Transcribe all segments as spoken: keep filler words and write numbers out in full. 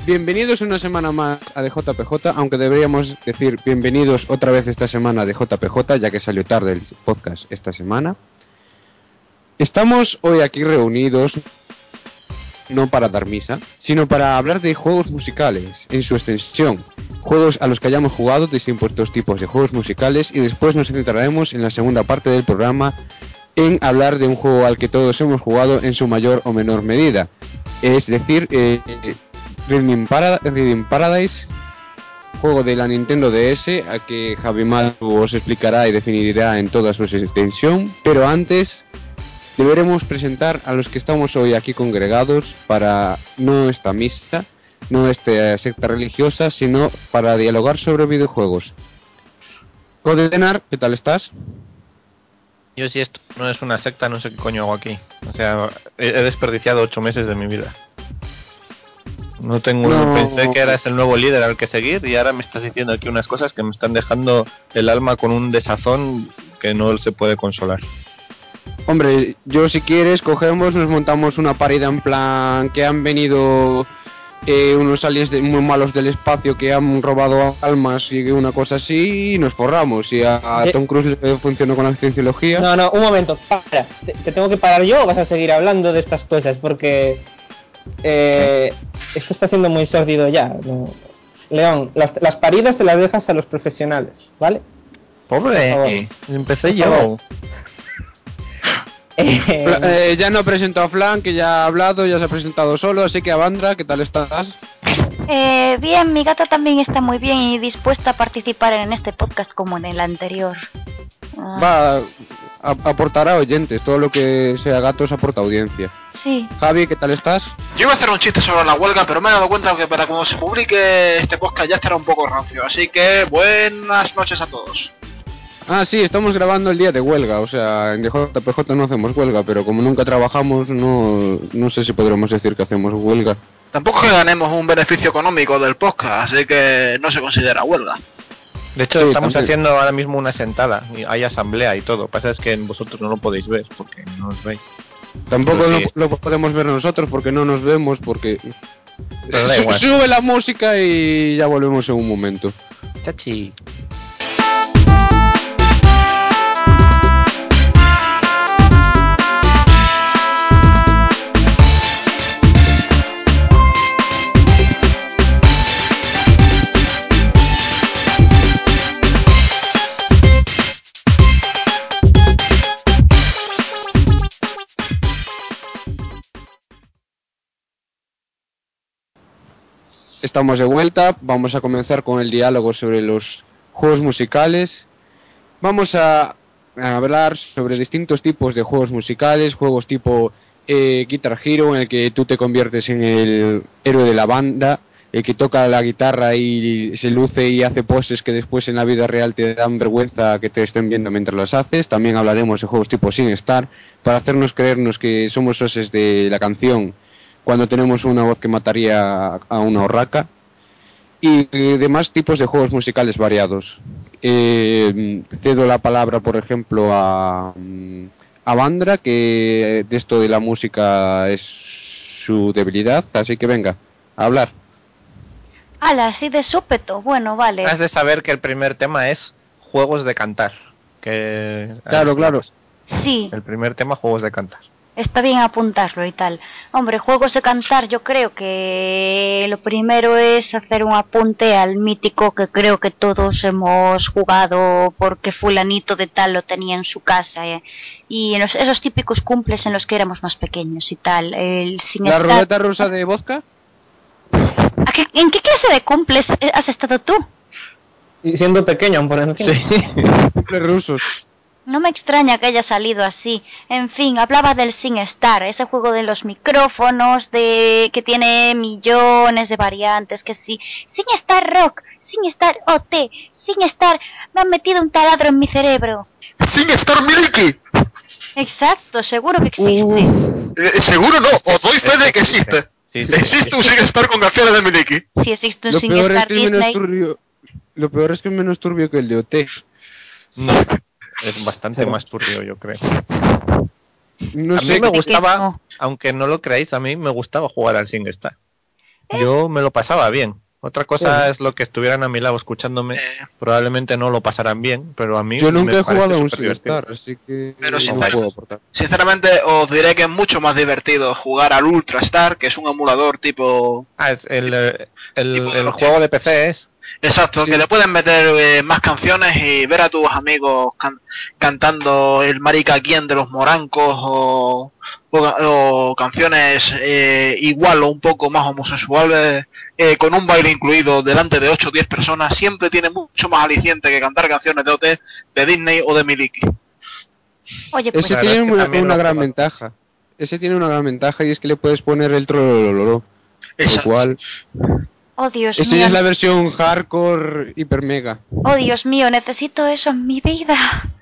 Bienvenidos una semana más a D J P J, aunque deberíamos decir bienvenidos otra vez esta semana a D J P J, ya que salió tarde el podcast esta semana. Estamos hoy aquí reunidos no para dar misa, sino para hablar de juegos musicales, en su extensión, juegos a los que hayamos jugado, distintos tipos de juegos musicales, y después nos centraremos en la segunda parte del programa en hablar de un juego al que todos hemos jugado en su mayor o menor medida, es decir, eh, Rhythm Paradise, juego de la Nintendo D S, a que Javi Maru os explicará y definirá en toda su extensión, pero antes deberemos presentar a los que estamos hoy aquí congregados para no esta misa, no esta secta religiosa, sino para dialogar sobre videojuegos. Codenar, ¿qué tal estás? Yo, si esto no es una secta, no sé qué coño hago aquí. O sea, he, he desperdiciado ocho meses de mi vida. No tengo, no. Pensé que eras el nuevo líder al que seguir y ahora me estás diciendo aquí unas cosas que me están dejando el alma con un desazón que no se puede consolar. Hombre, yo si quieres cogemos, nos montamos una parida en plan que han venido eh, unos aliens de, muy malos del espacio que han robado almas y una cosa así y nos forramos. Y a, a Tom Cruise le funcionó con la cienciología. No, no, un momento, para. ¿Te, te tengo que parar yo o vas a seguir hablando de estas cosas? Porque eh, esto está siendo muy sórdido ya, ¿no? León, las, las paridas se las dejas a los profesionales, ¿vale? Pobre, empecé yo. Eh, eh, ya no presento a Flan, que ya ha hablado, ya se ha presentado solo, así que Avandra, ¿qué tal estás? Eh, bien, mi gata también está muy bien y dispuesta a participar en este podcast como en el anterior. Ah. Va, a, aportará oyentes, todo lo que sea gatos aporta audiencia. Sí. Javi, ¿qué tal estás? Yo iba a hacer un chiste sobre la huelga, pero me he dado cuenta que para cuando se publique este podcast ya estará un poco rancio, así que buenas noches a todos. Ah, sí, estamos grabando el día de huelga, o sea, en D J P J no hacemos huelga, pero como nunca trabajamos, no, no sé si podremos decir que hacemos huelga. Tampoco que ganemos un beneficio económico del podcast, así que no se considera huelga. De hecho, sí, estamos también haciendo ahora mismo una sentada, y hay asamblea y todo, pasa es que vosotros no lo podéis ver, porque no os veis. Tampoco lo, sí. lo podemos ver nosotros, porque no nos vemos, porque... Pero da igual. Sube la música y ya volvemos en un momento. Chachi. Estamos de vuelta, vamos a comenzar con el diálogo sobre los juegos musicales. Vamos a, a hablar sobre distintos tipos de juegos musicales, juegos tipo eh, Guitar Hero, en el que tú te conviertes en el héroe de la banda, el que toca la guitarra y se luce y hace poses que después en la vida real te dan vergüenza que te estén viendo mientras las haces. También hablaremos de juegos tipo SingStar, para hacernos creernos que somos oses de la canción cuando tenemos una voz que mataría a una urraca, y demás tipos de juegos musicales variados. Eh, cedo la palabra, por ejemplo, a, a Vandra, que de esto de la música es su debilidad, así que venga, a hablar. ¡Hala, así de súpeto! Bueno, vale. Has de saber que el primer tema es juegos de cantar. Que Claro, claro. Sí. El primer tema, juegos de cantar. Está bien apuntarlo y tal. Hombre, juegos de cantar, yo creo que lo primero es hacer un apunte al mítico que creo que todos hemos jugado porque fulanito de tal lo tenía en su casa, ¿eh? Y en los, esos típicos cumples en los que éramos más pequeños y tal. El sin ¿La estar... ruleta rusa de vodka? ¿A qué, ¿En qué clase de cumples has estado tú? Y siendo pequeño, por encima. Sí. Cumples rusos. No me extraña que haya salido así. En fin, hablaba del SingStar, ese juego de los micrófonos, de que tiene millones de variantes, que sí. SingStar Rock, SingStar O T, SingStar... Me han metido un taladro en mi cerebro. ¡SingStar Milky! Exacto, seguro que existe. Uh, Eh, seguro no, os doy fe de que existe. Sí, sí, existe sí. un SingStar con canciones de Milky. Si existe un lo peor es SingStar que es menos Disney... turbio. Lo peor es que es menos turbio que el de O T. Sí. No, es bastante más turbio, yo creo. No a sé mí me qué... gustaba, no. aunque no lo creáis, a mí me gustaba jugar al SingStar. Yo me lo pasaba bien. Otra cosa Sí. es lo que estuvieran a mi lado escuchándome. Eh, Probablemente no lo pasarán bien, pero a mí Yo nunca me he jugado parece a un súper divertido. SingStar, así que Pero no sincer- puedo aportar. sinceramente os diré que es mucho más divertido jugar al Ultra Star, que es un emulador tipo... Ah, es el, eh, el, tipo de el los juego que- de P C es. Exacto, Sí. que le pueden meter eh, más canciones y ver a tus amigos can- cantando el marica quién de los morancos o, o, o canciones eh, igual o un poco más homosexuales eh, con un baile incluido delante de ocho o diez personas siempre tiene mucho más aliciente que cantar canciones de O T, de Disney o de Miliki. Oye, Ese La pues verdad es tiene que una, también lo una he gran jugado. ventaja. Ese tiene una gran ventaja y es que le puedes poner el trolololo. Con lo Exacto. cual, oh Dios esa mío, ya es la ne- versión hardcore hiper mega. oh Dios mío, necesito eso en mi vida.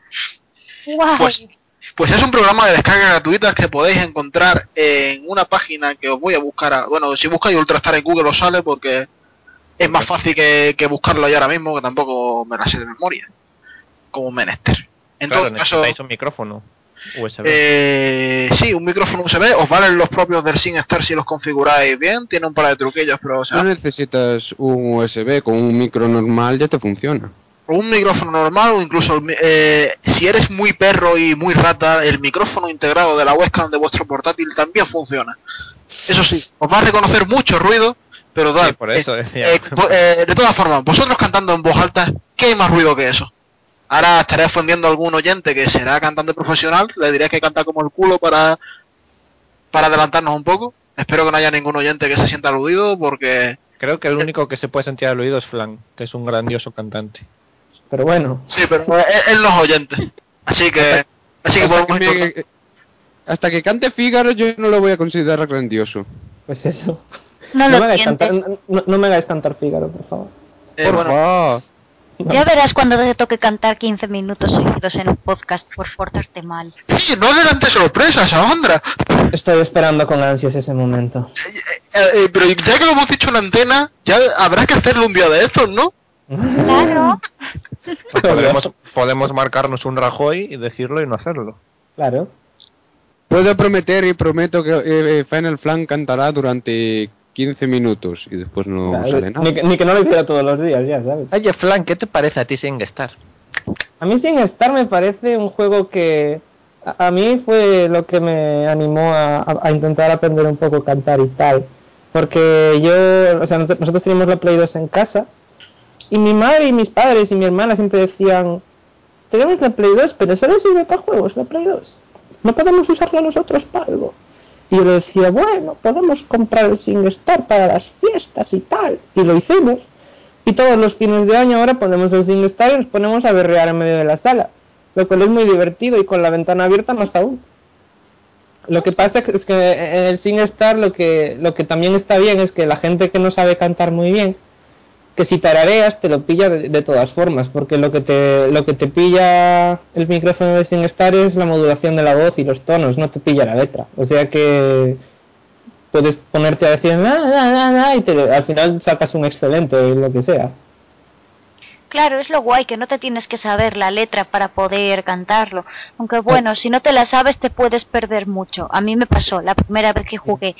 Wow. Pues, pues es un programa de descarga gratuitas que podéis encontrar en una página que os voy a buscar. A, bueno, si buscáis Ultrastar en Google os sale porque es más fácil que, que buscarlo yo ahora mismo, que tampoco me la sé de memoria, como menester. En Claro, todo caso, necesitáis un micrófono U S B. eh, sí, un micrófono U S B, os valen los propios del SingStar si los configuráis bien, tiene un par de truquillos, pero o sea, No necesitas un U S B, con un micro normal ya te funciona. o un micrófono normal o incluso eh, si eres muy perro y muy rata, el micrófono integrado de la webcam de vuestro portátil también funciona. Eso sí, os va a reconocer mucho ruido, pero tal, Sí, por eso decía. eh, eh, de todas formas, vosotros cantando en voz alta, ¿qué hay más ruido que eso? Ahora estaré ofendiendo a algún oyente que será cantante profesional, le diré que canta como el culo para, para adelantarnos un poco. Espero que no haya ningún oyente que se sienta aludido porque... Creo que el único que se puede sentir al oído es Flan, que es un grandioso cantante. Pero bueno, Sí, pero él, él no es oyente. Así que... Así que Hasta que, podemos ir cortando. me- hasta que cante Fígaro yo no lo voy a considerar grandioso. pues eso. No No lo me hagáis cantar, tientes. no, no me hagáis cantar Fígaro, por favor. Eh, Por bueno, favor. Ya verás cuando te toque cantar quince minutos seguidos en un podcast por portarte mal. sí, no adelante sorpresas, Alondra. Estoy esperando con ansias ese momento. Eh, eh, pero ya que lo hemos dicho en antena, ya habrá que hacerlo un día de estos, ¿no? Claro. O podremos, podemos marcarnos un Rajoy y decirlo y no hacerlo. Claro. Puedo prometer y prometo que eh, Final Flan cantará durante quince minutos y después no Claro, sale nada. Ni, que- ni que no lo hiciera todos los días, ya sabes. Oye, Flan, ¿qué te parece a ti SingStar? A mí SingStar me parece un juego que a, a mí fue lo que me animó a, a- a intentar aprender un poco a cantar y tal. Porque yo, o sea, nosotros nosotros teníamos la Play dos en casa y mi madre y mis padres y mi hermana siempre decían, tenemos la Play dos, pero solo sirve para juegos la Play dos. No podemos usarla nosotros para algo. Y yo le decía, bueno, podemos comprar el SingStar para las fiestas y tal. Y lo hicimos. Y todos los fines de año ahora ponemos el SingStar y nos ponemos a berrear en medio de la sala. Lo cual es muy divertido y con la ventana abierta más aún. Lo que pasa es que en el SingStar lo que, lo que también está bien es que la gente que no sabe cantar muy bien, que si tarareas te lo pilla de, de todas formas, porque lo que te lo que te pilla el micrófono de SingStar es la modulación de la voz y los tonos, no te pilla la letra. O sea que puedes ponerte a decir na, na, na, na, y te, al final sacas un excelente o lo que sea. Claro, es lo guay, que no te tienes que saber la letra para poder cantarlo. Aunque bueno, si no te la sabes te puedes perder mucho. A mí me pasó la primera vez que jugué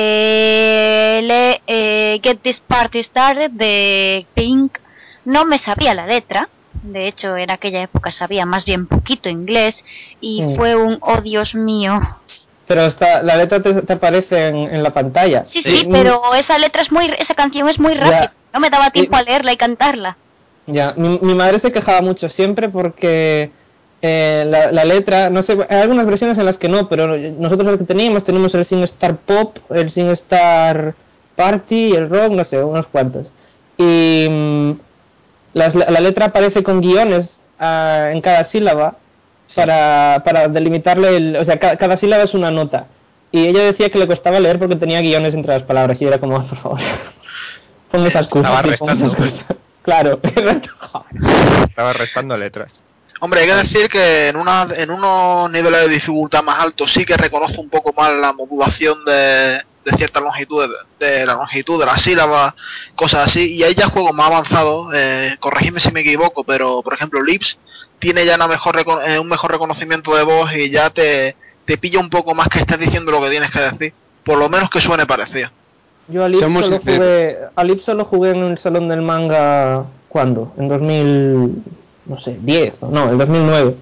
eh, le, eh, Get This Party Started de Pink. No me sabía la letra. De hecho, en aquella época sabía más bien poquito inglés. Y Mm. fue un, oh Dios mío. Pero está, la letra te, te aparece en, en la pantalla. Sí, Sí. sí, pero esa letra es muy, esa canción es muy Ya. rápida. No me daba tiempo Y- a leerla y cantarla. Ya, mi, mi madre se quejaba mucho siempre porque eh, la, la letra, no sé, hay algunas versiones en las que no, pero nosotros lo que teníamos, tenemos el SingStar Pop, el SingStar Party, el Rock, no sé, unos cuantos. Y mm, las- la, la letra aparece con guiones ah, en cada sílaba para, para delimitarle, el, o sea, ca, cada sílaba es una nota. Y ella decía que le costaba leer porque tenía guiones entre las palabras y era como, "Ah, por favor, pon esas Estaba cosas, sí, pon esas restando. cosas". Claro, Estaba restando letras. Hombre, hay que decir que en, una, en unos niveles de dificultad más altos sí que reconozco un poco más la modulación de, de ciertas longitudes, de, de la longitud de las sílabas, cosas así, y hay ya juegos más avanzados, eh, corregidme si me equivoco, pero por ejemplo Lips tiene ya una mejor reco- eh, un mejor reconocimiento de voz y ya te, te pilla un poco más que estés diciendo lo que tienes que decir, por lo menos que suene parecido. Yo al Ip Seamos solo sinceros. jugué, al Ip solo jugué en el salón del manga, ¿cuándo? En dos mil, no sé, diez, no, en dos mil nueve.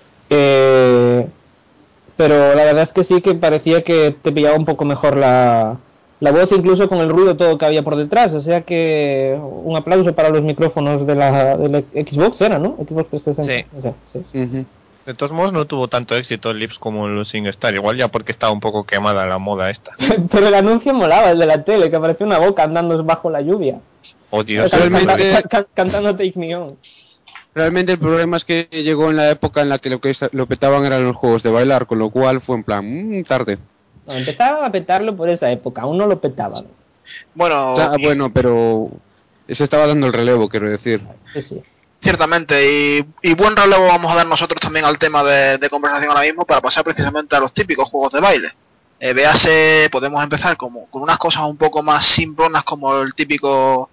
Eh, pero la verdad es que sí que parecía que te pillaba un poco mejor la, la voz, incluso con el ruido todo que había por detrás. O sea que un aplauso para los micrófonos de la, de la Xbox, era, ¿no? Xbox trescientos sesenta. Sí. O sea, sí. Ujú. De todos modos no tuvo tanto éxito el Lips como los SingStar, igual ya porque estaba un poco quemada la moda esta. Pero el anuncio molaba, el de la tele, que aparecía una boca andando bajo la lluvia. Oh Dios, Can- Realmente- canta- can- cantando Take Me On. Realmente el problema es que llegó en la época en la que lo que lo petaban eran los juegos de bailar, con lo cual fue en plan, mmm, tarde. No, empezaban a petarlo por esa época, aún no lo petaban. Bueno, O sea, y- bueno, pero se estaba dando el relevo, quiero decir. Sí, sí. ciertamente, y, y buen relevo vamos a dar nosotros también al tema de, de conversación ahora mismo para pasar precisamente a los típicos juegos de baile. Eh, véase, podemos empezar como con unas cosas un poco más simplonas como el típico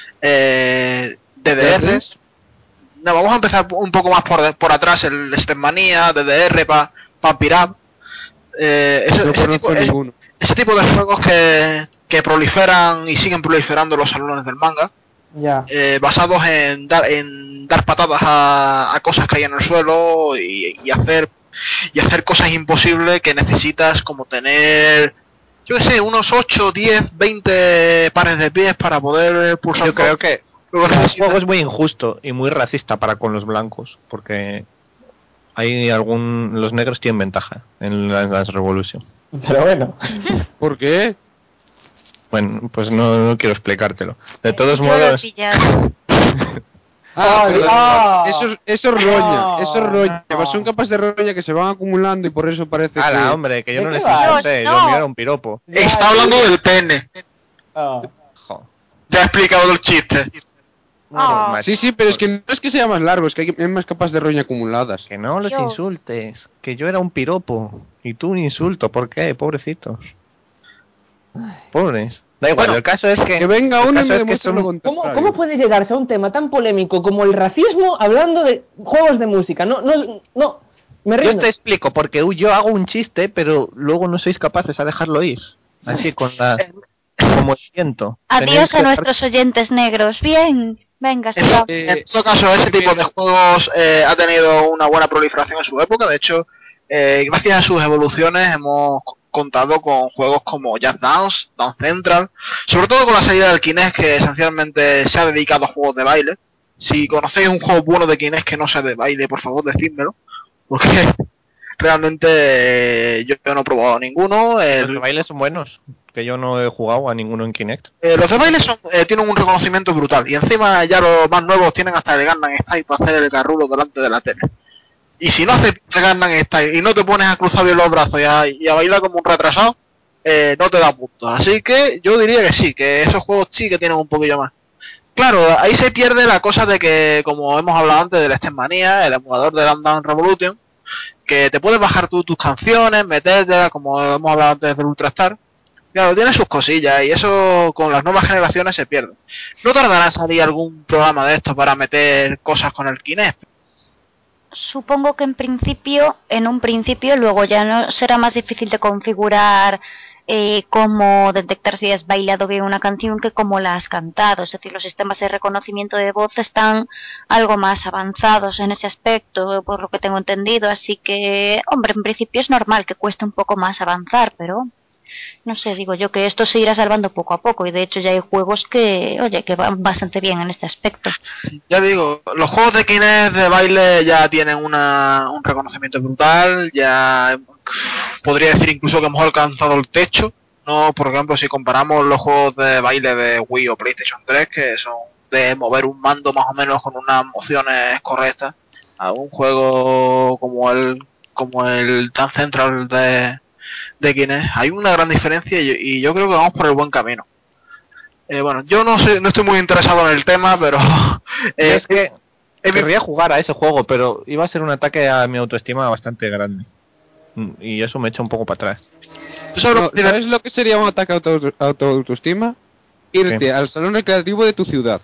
eh, D D R. ¿Ves? No, vamos a empezar un poco más por, de- por atrás, el Stepmania, D D R, pa, Pump It Up. Eh, ese, No ese tipo, conozco ese- ninguno. ese tipo de juegos que, que proliferan y siguen proliferando en los salones del manga, Ya. eh, basados en dar, en dar patadas a, a cosas que hay en el suelo y, y hacer y hacer cosas imposibles que necesitas, como tener, yo qué sé, unos ocho, diez, veinte pares de pies para poder pulsar yo creo todo. que Luego el necesitas- juego es muy injusto y muy racista para con los blancos, porque hay algún los negros tienen ventaja en la Dance Revolution. Pero bueno. ¿Por qué? Bueno, pues no, no quiero explicártelo. De todos Yo lo he modos, pillado. Ah, Oh, pero ah. eso, es- eso es roña, No, eso es roña. no. Son capas de roña que se van acumulando y por eso parece ala, que... hombre, que yo ¿De no qué les vas? insulté, Dios, lo no. mío era un piropo. Ya, Está hablando del pene. Ah, Jo, Ya he explicado el chiste. bueno. Oh, macho, Sí, sí, pero es que no es que sea más largo, es que hay hay más capas de roña acumuladas. que no los Dios. insultes, que yo era un piropo y tú un insulto, ¿por qué? Pobrecitos. Pobres. Da igual, Bueno, el caso es que Que venga el uno y caso me es que demuestre son- lo ¿Cómo, contrario. ¿Cómo puede llegarse a un tema tan polémico como el racismo hablando de juegos de música? No, no, no. Me Yo rindo. te explico, porque yo hago un chiste, pero luego no sois capaces a dejarlo ir. Así, con la... como el viento. Tenéis adiós que a dejar- nuestros oyentes negros. Bien, venga, En, sigamos. en todo caso, ese tipo de juegos eh, ha tenido una buena proliferación en su época. De hecho, eh, gracias a sus evoluciones hemos contado con juegos como Just Dance, Dance Central, sobre todo con la salida del Kinect, que esencialmente se ha dedicado a juegos de baile. Si conocéis un juego bueno de Kinect que no sea de baile, por favor, decídmelo, porque realmente eh, yo, yo no he probado ninguno. Los de El, baile son buenos, que yo no he jugado a ninguno en Kinect. Eh, los de baile son, eh, tienen un reconocimiento brutal y encima ya los más nuevos tienen hasta el Gangnam Style para hacer el garrulo delante de la tele. Y si no haces el Gangnam Style y no te pones a cruzar bien los brazos y a, y a bailar como un retrasado, eh, no te da puntos. Así que yo diría que sí, que esos juegos sí que tienen un poquillo más. Claro, ahí se pierde la cosa de que, como hemos hablado antes del Stepmania, el emulador de Dance Revolution, que te puedes bajar tú tus canciones, meterlas, como hemos hablado antes del Ultrastar. Claro, tiene sus cosillas y eso con las nuevas generaciones se pierde. No tardará en salir algún programa de estos para meter cosas con el Kinect. Supongo que en principio, en un principio, luego ya no será más difícil de configurar eh, cómo detectar si has bailado bien una canción que cómo la has cantado. Es decir, los sistemas de reconocimiento de voz están algo más avanzados en ese aspecto, por lo que tengo entendido. Así que, hombre, en principio es normal que cueste un poco más avanzar, pero no sé, digo yo que esto se irá salvando poco a poco. Y de hecho ya hay juegos que, oye, que van bastante bien en este aspecto. Ya digo, los juegos de Kinect de baile ya tienen una, un reconocimiento brutal, ya podría decir incluso que hemos alcanzado el techo, ¿no? Por ejemplo, si comparamos los juegos de baile de Wii o PlayStation tres, que son de mover un mando más o menos con unas mociones correctas, a un juego como el como el Dance Central de, de Kinect, hay una gran diferencia y, y yo creo que vamos por el buen camino. Eh, bueno, yo no sé, no estoy muy interesado en el tema, pero Yo eh, es que he vi- querría jugar a ese juego, pero iba a ser un ataque a mi autoestima bastante grande. Mm, Y eso me echa un poco para atrás. ¿tú sabes lo No, que tiene- ¿sabes lo que sería un ataque a auto- auto- autoestima? Irte ¿Qué? al salón recreativo de tu ciudad,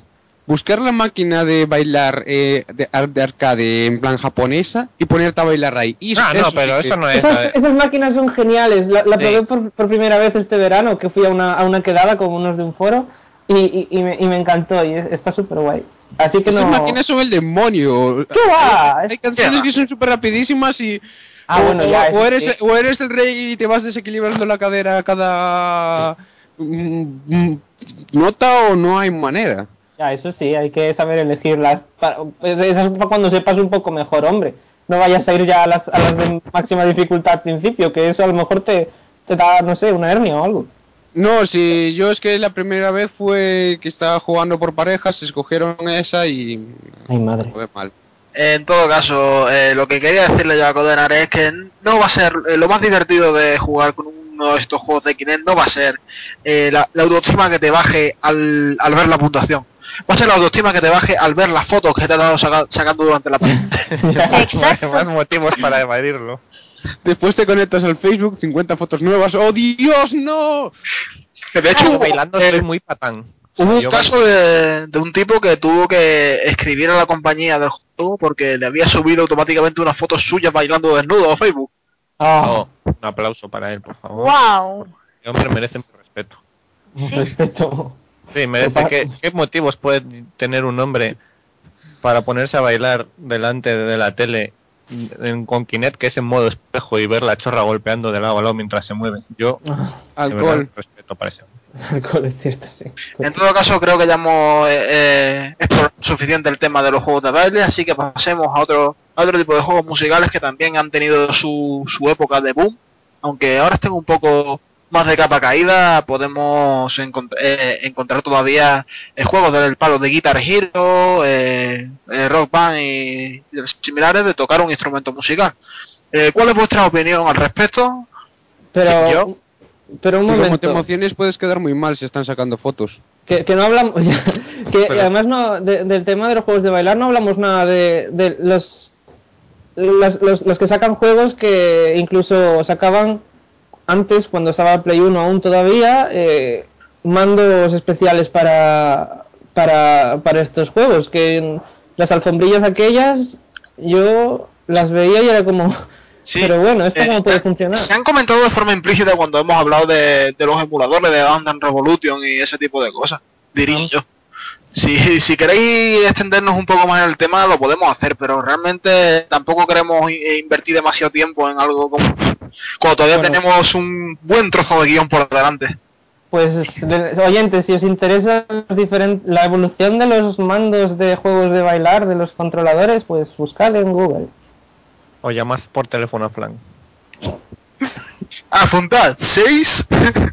buscar la máquina de bailar eh, de, ar- de arcade en plan japonesa y ponerte a bailar ahí. Y Ah, no, pero sí que- eso no es. Esas, eh, esas máquinas son geniales. La, la Sí. probé por, por primera vez este verano, que fui a una, a una quedada con unos de un foro y, y, y me, y me encantó y es- está súper guay. Así que Esas no... máquinas son el demonio. ¿Qué va? Hay, hay Es- canciones que son súper rapidísimas y... Ah, o, bueno, ya, o- o eso eres, sí. o eres el rey y te vas desequilibrando la cadera cada mm, mm, nota o no hay manera. Ya, eso sí, hay que saber elegirlas. Para, esas para cuando sepas un poco mejor, hombre. No vayas a ir ya a las, a las de máxima dificultad al principio, que eso a lo mejor te, te da, no sé, una hernia o algo. No, si yo es que la primera vez fue que estaba jugando por parejas, escogieron esa y... Ay, madre. Fue mal. En todo caso, eh, lo que quería decirle yo a Codenar es que no va a ser eh, lo más divertido de jugar con uno de estos juegos de Kinect, no va a ser eh, la, la autoestima que te baje al, al ver la puntuación. Va a ser la autoestima que te baje al ver las fotos que te ha dado saca- sacando durante la partida. Exacto. Más motivos para evadirlo. Después te conectas al Facebook, cincuenta fotos nuevas. ¡Oh, Dios, no! Que de hecho, Yo hubo, bailando eh, soy muy patán. O sea, hubo un yo caso de, de un tipo que tuvo que escribir a la compañía del juego porque le había subido automáticamente unas fotos suyas bailando desnudo a Facebook. Ah, Oh, un aplauso para él, por favor. Wow. El hombre merece mi respeto. Sí. respeto. Sí, merece. ¿Qué, qué motivos puede tener un hombre para ponerse a bailar delante de la tele en, con Kinect, que es en modo espejo, y ver la chorra golpeando de lado a lado mientras se mueve? Yo, de verdad, Alcohol. respeto para ese hombre. Alcohol, es cierto, sí. En todo caso, creo que ya hemos eh, eh, explorado suficiente el tema de los juegos de baile, así que pasemos a otro, a otro tipo de juegos musicales que también han tenido su, su época de boom. Aunque ahora estén un poco más de capa caída, podemos encont- eh, encontrar todavía eh, juegos del palo de Guitar Hero, eh, eh, Rock Band y, y similares de tocar un instrumento musical. Eh, ¿Cuál es vuestra opinión al respecto? Pero, Yo- pero un Que como te momento. emociones puedes quedar muy mal si están sacando fotos. Que, que no hablamos, que Pero- además no, de- del tema de los juegos de bailar no hablamos nada de, de los, los, los, los que sacan juegos que incluso sacaban antes, cuando estaba Play uno aún todavía, eh, mandos especiales para, para, para estos juegos, que las alfombrillas aquellas yo las veía y era como... Sí, pero bueno, ¿esto eh, cómo puede eh, funcionar? Se han comentado de forma implícita cuando hemos hablado de, de los emuladores de Dance Dance Revolution y ese tipo de cosas, diría Ah. yo. Si, si queréis extendernos un poco más en el tema, lo podemos hacer, pero realmente tampoco queremos i- invertir demasiado tiempo en algo como cuando todavía Bueno. tenemos un buen trozo de guión por delante. Pues, le- oyentes, si os interesa los diferen- la evolución de los mandos de juegos de bailar, de los controladores, pues buscad en Google. O llamas por teléfono a Flan. Apuntad, seis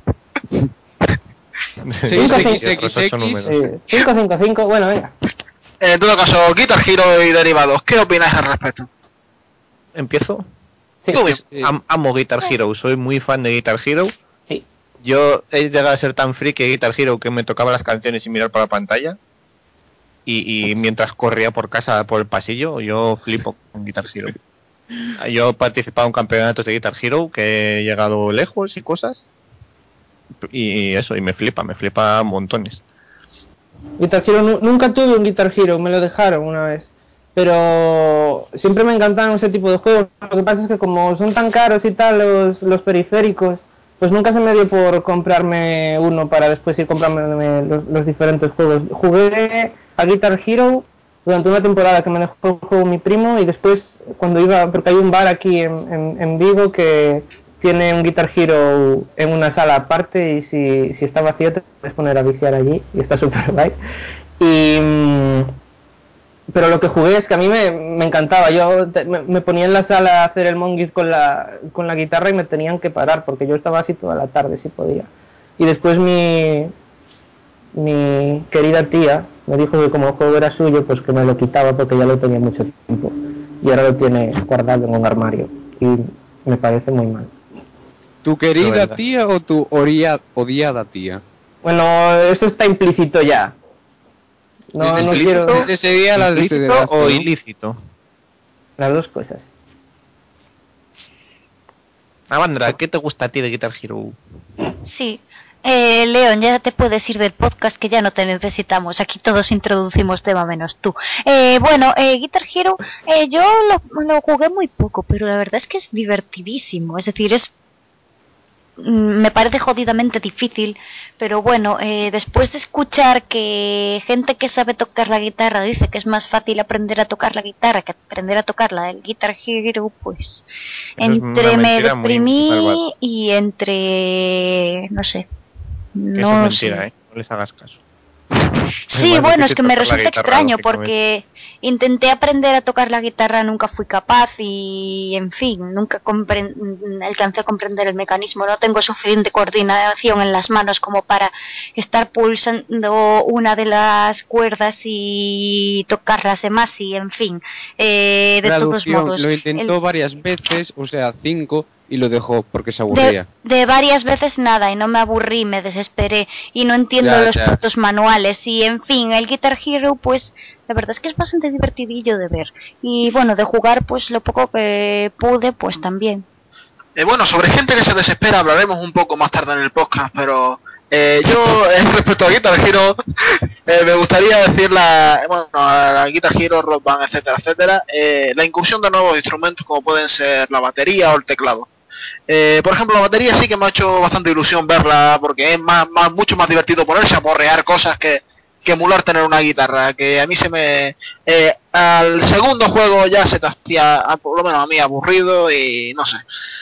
seis Cinco, equis cinco. equis Otros ocho equis. números. Sí, cinco cinco cinco, bueno, venga. En todo caso, Guitar Hero y derivados, ¿qué opináis al respecto? ¿Empiezo? Sí, Tú Pues, mismo. am- amo Guitar Hero, soy muy fan de Guitar Hero. sí. Yo he llegado a ser tan friki de Guitar Hero que me tocaba las canciones y mirar para la pantalla. Y, y mientras corría por casa, por el pasillo, yo flipo con Guitar Hero. Yo he participado en campeonatos de Guitar Hero que he llegado lejos y cosas. Y eso, y me flipa, me flipa montones. Guitar Hero, nu- nunca tuve un Guitar Hero, me lo dejaron una vez. Pero siempre me encantaron ese tipo de juegos. Lo que pasa es que como son tan caros y tal los, los periféricos, pues nunca se me dio por comprarme uno para después ir comprándome los, los diferentes juegos. Jugué a Guitar Hero durante una temporada que me dejó el juego mi primo y después cuando iba, porque hay un bar aquí en, en, en Vigo que tiene un Guitar Hero en una sala aparte y si, si está vacío te puedes poner a viciar allí y está súper guay. Y... mm, pero lo que jugué es que a mí me, me encantaba. Yo te, me, me ponía en la sala a hacer el monguis con la, con la guitarra y me tenían que parar porque yo estaba así toda la tarde si podía. Y después mi, mi querida tía me dijo que como el juego era suyo, pues que me lo quitaba porque ya lo tenía mucho tiempo. Y ahora lo tiene guardado en un armario. Y me parece muy mal. ¿Tu querida verdad. tía o tu oria- odiada tía? Bueno, eso está implícito ya. No, desde, no ese- quiero desde ese día la ¿Ilícito desheredaste, o ¿no? ilícito? las dos cosas. Amandra, ¿qué te gusta a ti de Guitar Hero? Sí. Eh, León, ya te puedes ir del podcast que ya no te necesitamos. Aquí todos introducimos tema menos tú. Eh, bueno, eh, Guitar Hero, eh, yo lo, lo jugué muy poco, pero la verdad es que es divertidísimo. Es decir, es me parece jodidamente difícil, pero bueno, eh, después de escuchar que gente que sabe tocar la guitarra dice que es más fácil aprender a tocar la guitarra que aprender a tocar la del Guitar Hero, pues Eso es entre una me mentira muy malvada. deprimí y entre no sé, Que eso es no mentira, sé. ¿eh? No les hagas caso. Es Sí, más bueno, es difícil que me tocar la resulta guitarra, extraño lógicamente. porque intenté aprender a tocar la guitarra, nunca fui capaz y, en fin, nunca compren- alcancé a comprender el mecanismo. No tengo suficiente coordinación en las manos como para estar pulsando una de las cuerdas y tocar las demás y, en fin, eh, de todos Traducción, modos. lo El, intentó varias veces, o sea, cinco, y lo dejó porque se de, aburría. de varias veces nada y no me aburrí, me desesperé y no entiendo Ya, los ya. putos manuales y en fin, el Guitar Hero pues la verdad es que es bastante divertidillo de ver y bueno, de jugar pues lo poco que pude pues también. Eh, bueno, sobre gente que se desespera hablaremos un poco más tarde en el podcast, pero eh, yo, eh, respecto a Guitar Hero, eh, me gustaría decir la, bueno, a la Guitar Hero, Rock Band, etcétera, etcétera, eh, la incursión de nuevos instrumentos como pueden ser la batería o el teclado. Eh, por ejemplo, la batería sí que me ha hecho bastante ilusión verla porque es más, más mucho más divertido ponerse a porrear cosas que, que emular tener una guitarra. Que a mí se me... Eh, al segundo juego ya se te hacía, por lo menos a mí, aburrido y no sé.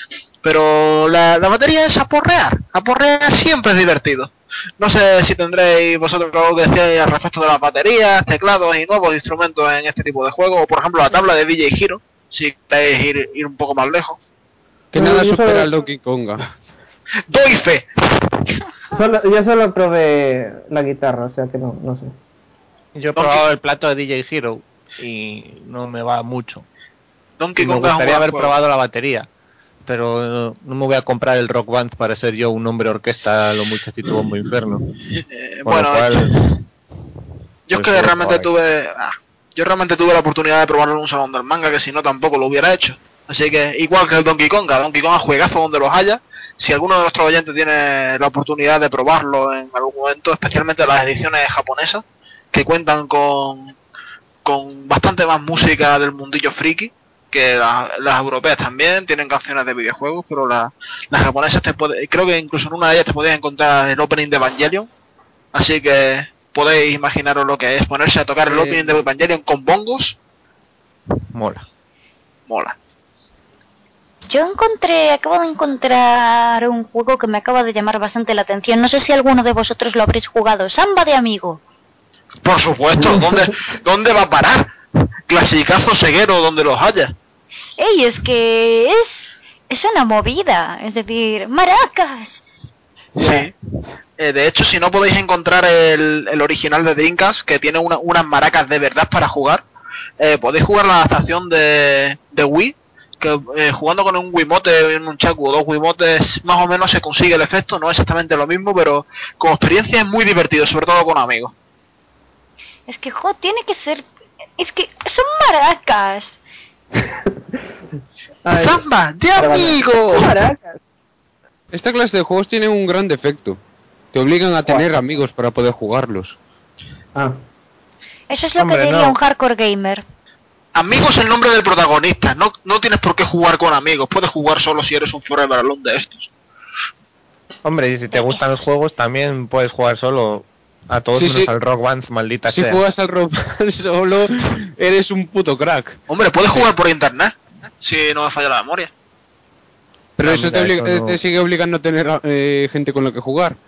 Pero la, la batería es aporrear. Aporrear siempre es divertido. No sé si tendréis vosotros algo que decir al respecto de las baterías, teclados y nuevos instrumentos en este tipo de juegos. O por ejemplo la tabla de D J Hero, si queréis ir, ir un poco más lejos. Que No, nada yo supera solo, al Donkey Konga. ¡Doy fe! solo- yo solo probé la guitarra, o sea que no, no sé. Yo he Donkey, probado el plato de D J Hero y no me va mucho. Donkey Y me Konga es un gustaría buen haber juego. probado la batería, pero no me voy a comprar el Rock Band para ser yo un hombre orquesta a lo mucho Tito Bombo Inferno. Eh, Con lo bueno, cual, yo es pues que lo voy a realmente probar ahí. tuve... ah, yo realmente tuve la oportunidad de probarlo en un salón del manga, que si no tampoco lo hubiera hecho. Así que, igual que el Donkey Konga, Donkey Konga juegazo donde los haya. Si alguno de nuestros oyentes tiene la oportunidad de probarlo en algún momento, especialmente las ediciones japonesas, que cuentan con, con bastante más música del mundillo friki, que la, las europeas también tienen canciones de videojuegos, pero la, las japonesas te puede, creo que incluso en una de ellas te podías encontrar el opening de Evangelion, así que podéis imaginaros lo que es ponerse a tocar el opening de Eh, Evangelion con bongos, Mola. mola. Yo encontré, acabo de encontrar un juego que me acaba de llamar bastante la atención. No sé si alguno de vosotros lo habréis jugado. Samba de amigo. Por supuesto, ¿dónde, ¿dónde va a parar? Clasicazo ceguero donde los haya. ¡Ey! Es que es es una movida. Es decir, maracas. Ya. Sí. Eh, de hecho, si no podéis encontrar el, el original de Dreamcast, que tiene una, unas maracas de verdad para jugar, eh, podéis jugar la adaptación de, de Wii, que eh, jugando con un Wiimote en un Chaku o dos Wiimotes más o menos se consigue el efecto, no es exactamente lo mismo, pero como experiencia es muy divertido, sobre todo con amigos. Es que, jo, tiene que ser... Es que son maracas. A ver, ¡Zamba de pero bueno, amigo! maracas. Esta clase de juegos tienen un gran defecto. Te obligan a ¿Cuál? tener amigos para poder jugarlos. Ah, Eso es lo que Hombre, diría no. un hardcore gamer. Amigo es el nombre del protagonista, no, no tienes por qué jugar con amigos, puedes jugar solo si eres un Forever Alone de estos. Hombre, y si te gustan los Eso. juegos, también puedes jugar solo. A todos Sí, menos sí. al Rock Band, maldita Si sea. juegas al rock band solo, eres un puto crack. Hombre, puedes Sí. jugar por internet, si no me falla la memoria. Pero Ah, eso, te, mira, obliga- eso eh, no. te sigue obligando a tener eh, gente con la que jugar.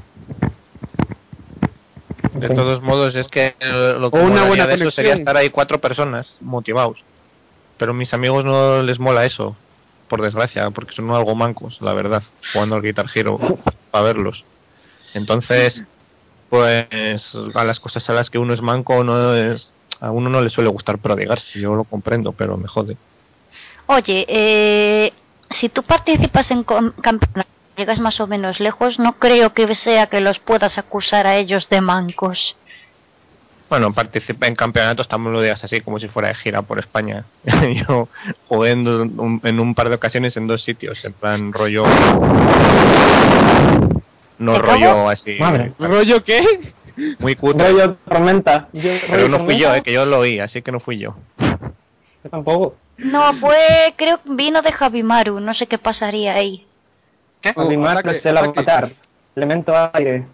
De ok. todos modos, es que lo lo que O una molaría buena de eso sería conexión. estar ahí cuatro personas motivados. Pero a mis amigos no les mola eso, por desgracia, porque son algo mancos, la verdad, jugando al Guitar Hero para verlos. Entonces, pues a las cosas a las que uno es manco no es, a uno no le suele gustar prodigarse, yo lo comprendo, pero me jode. Oye, eh, si tú participas en com- campeonatos y llegas más o menos lejos, no creo que sea que los puedas acusar a ellos de mancos. Bueno, participé en campeonatos, también lo digas así, como si fuera de gira por España. Yo jugué en un, en un par de ocasiones en dos sitios, en plan rollo... no ¿Te rollo cago? así. Madre. ¿Rollo qué? Muy cutre. Rollo tormenta. Yo, Pero rollo no fui tormenta, yo, eh, que yo lo oí, así que no fui yo. Yo tampoco. No, fue, creo que vino de Javimaru, no sé qué pasaría ahí. ¿Qué? Oh, Además, ataque, es el ataque. avatar. Elemento aire.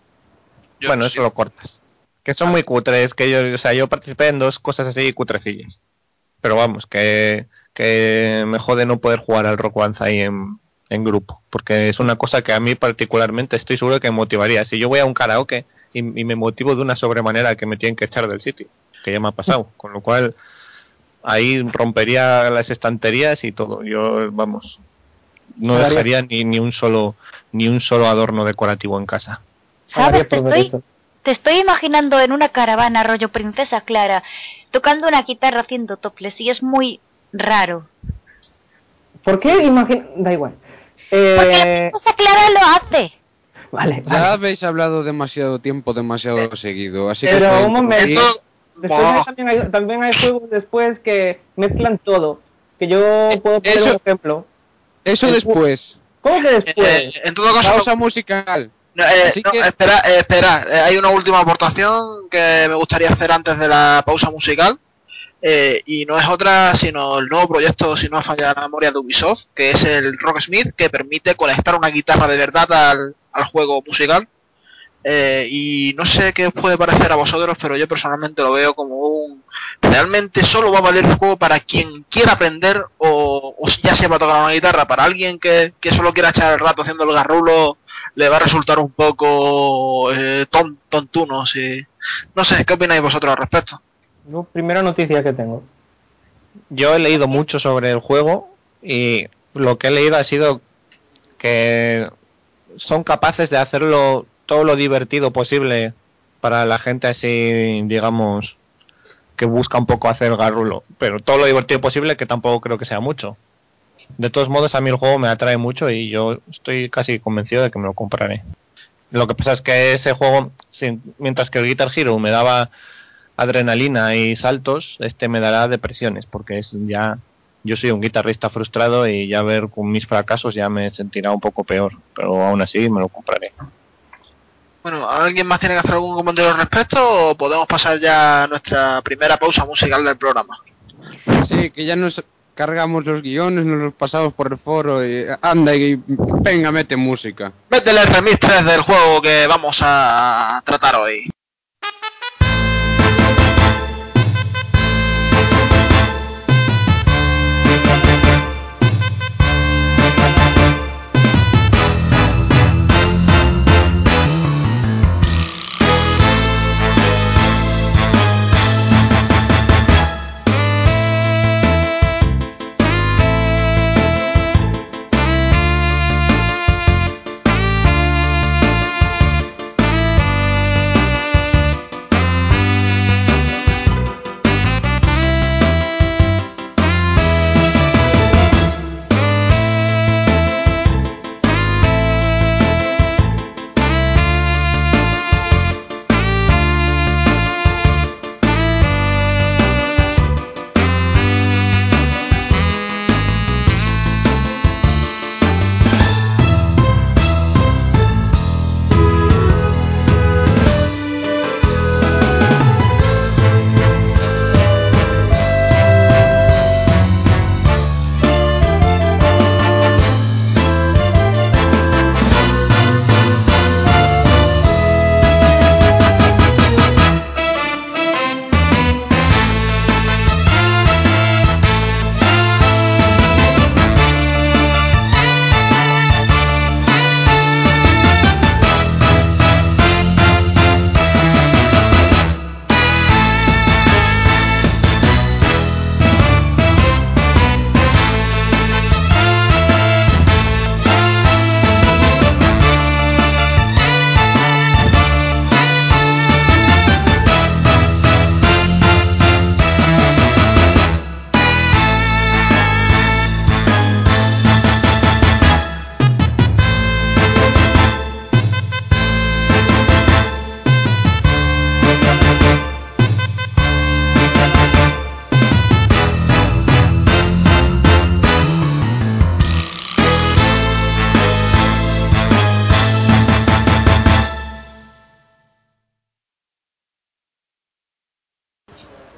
Yo Bueno, sí. eso lo cortas. Que son muy cutres, que yo, o sea, yo participé en dos cosas así cutrecillas. Pero vamos, que, que me jode no poder jugar al Rock Banzai en, en grupo. Porque es una cosa que a mí particularmente estoy seguro que me motivaría. Si yo voy a un karaoke y, y me motivo de una sobremanera que me tienen que echar del sitio, que ya me ha pasado. Con lo cual, ahí rompería las estanterías y todo. Yo, vamos, no Pagaría- dejaría ni, ni un solo ni un solo adorno decorativo en casa. Pagaría ¿Sabes? Te por ver estoy, eso. te estoy imaginando en una caravana rollo Princesa Clara, tocando una guitarra haciendo toples y es muy raro. ¿Por qué? Imagina... Da igual. Porque la Eh... Princesa Clara lo hace. Vale, Ya vale. habéis hablado demasiado tiempo, demasiado seguido, así que Pero os voy a un momento. interrumpir. Esto- Después hay- Buah. también, hay, también hay juegos después que mezclan todo. Que yo puedo poner Eso- un ejemplo. Eso El- después. ¿Cómo que después? Eh, en todo caso, Pausa musical. no, eh, Así no, que espera, eh, espera. eh, hay una última aportación que me gustaría hacer antes de la pausa musical. Eh, y no es otra sino el nuevo proyecto, si no falla la memoria, de Ubisoft, que es el Rocksmith, que permite conectar una guitarra de verdad al, al juego musical. Eh, y no sé qué os puede parecer a vosotros, pero yo personalmente lo veo como un... Realmente solo va a valer el juego para quien quiera aprender o, o si ya sepa tocar una guitarra. Para alguien que, que solo quiera echar el rato haciendo el garrulo, le va a resultar un poco eh, ton, tontuno. Si... No sé, ¿qué opináis vosotros al respecto? No, primera noticia que tengo. Yo he leído mucho sobre el juego y lo que he leído ha sido que son capaces de hacerlo todo lo divertido posible para la gente así, digamos, que busca un poco hacer garrulo, pero todo lo divertido posible, que tampoco creo que sea mucho. De todos modos, a mí el juego me atrae mucho y yo estoy casi convencido de que me lo compraré. Lo que pasa es que ese juego, sí, mientras que el Guitar Hero me daba adrenalina y saltos, este me dará depresiones, porque es ya... Yo soy un guitarrista frustrado y ya ver con mis fracasos ya me sentirá un poco peor, pero aún así me lo compraré. Bueno, ¿alguien más tiene que hacer algún comentario al respecto o podemos pasar ya a nuestra primera pausa musical del programa? sí, que ya nos cargamos los guiones, nos los pasamos por el foro y anda y venga, mete música. Métele el remix tres del juego que vamos a tratar hoy.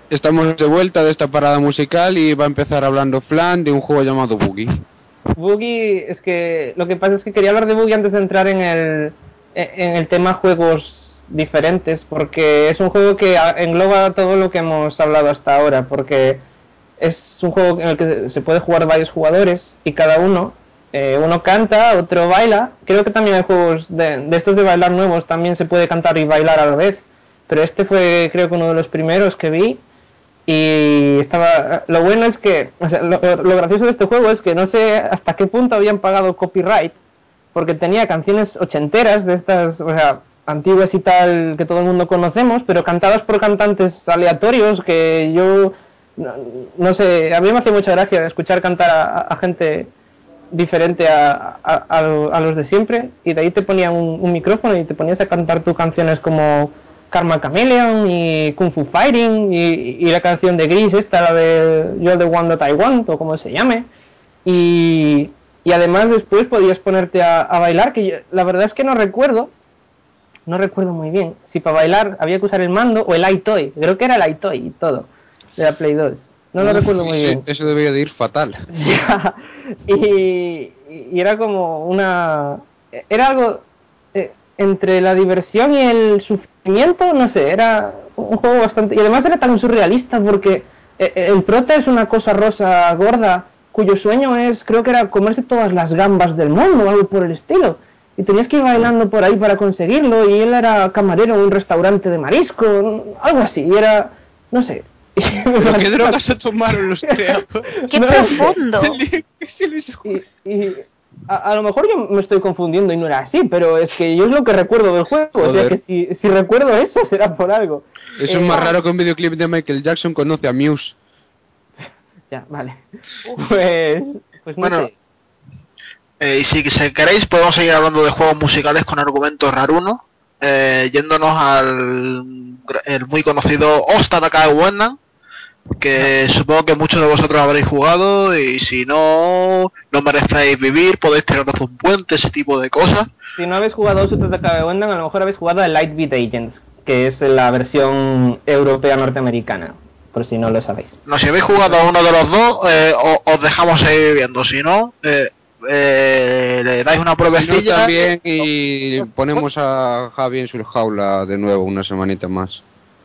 Estamos de vuelta de esta parada musical y va a empezar hablando Flan de un juego llamado Boogie. Boogie, es que lo que pasa es que quería hablar de Boogie antes de entrar en el, en el tema juegos diferentes, porque es un juego que engloba todo lo que hemos hablado hasta ahora, porque es un juego en el que se puede jugar varios jugadores y cada uno, eh, uno canta, otro baila. Creo que también hay juegos de, de estos de bailar nuevos, también se puede cantar y bailar a la vez, pero este fue creo que uno de los primeros que vi. Y estaba, lo bueno es que, o sea, lo, lo gracioso de este juego es que no sé hasta qué punto habían pagado copyright, porque tenía canciones ochenteras de estas, o sea, antiguas y tal, que todo el mundo conocemos, pero cantadas por cantantes aleatorios que yo, no, no sé, a mí me hace mucha gracia escuchar cantar a, a gente diferente a, a, a, a los de siempre, y de ahí te ponían un, un micrófono y te ponías a cantar tus canciones como Karma Chameleon y Kung Fu Fighting y, y la canción de Gris, esta, la de You're the One That I Want, o como se llame. Y, y además después podías ponerte a, a bailar, que yo, la verdad es que no recuerdo, no recuerdo muy bien si para bailar había que usar el mando o el iToy. Creo que era el iToy y todo, de la Play dos. No Uf, lo recuerdo muy eso, bien. Eso debería de ir fatal. y, y era como una... Era algo... Eh, entre la diversión y el sufrimiento, no sé, era un juego bastante... Y además era tan surrealista porque el prota es una cosa rosa gorda cuyo sueño es, creo que era comerse todas las gambas del mundo o algo por el estilo. Y tenías que ir bailando por ahí para conseguirlo, y él era camarero en un restaurante de marisco, algo así, y era... no sé... ¿Pero qué drogas se tomaron los creadores? ¡Qué no profundo! y, y a, a lo mejor yo me estoy confundiendo y no era así, pero es que yo es lo que recuerdo del juego. Joder. O sea que si, si recuerdo eso será por algo. Eso eh, es más raro que un videoclip de Michael Jackson conoce a Muse. Ya, vale. Pues, pues no bueno, sé. Eh, y si, si queréis podemos seguir hablando de juegos musicales con argumentos rarunos, eh, yéndonos al el muy conocido Osta Takai Wendan, que no. Supongo que muchos de vosotros habréis jugado, y si no, no merecéis vivir, podéis tiraros un puente, ese tipo de cosas. Si no habéis jugado Osta Takai Wendan, a lo mejor habéis jugado a Light Beat Agents, que es la versión europea norteamericana, por si no lo sabéis. No, si habéis jugado a uno de los dos, eh, os, os dejamos seguir viviendo, si no... Eh, Eh, le dais una pruebecilla también y ponemos a Javi en su jaula de nuevo una semanita más.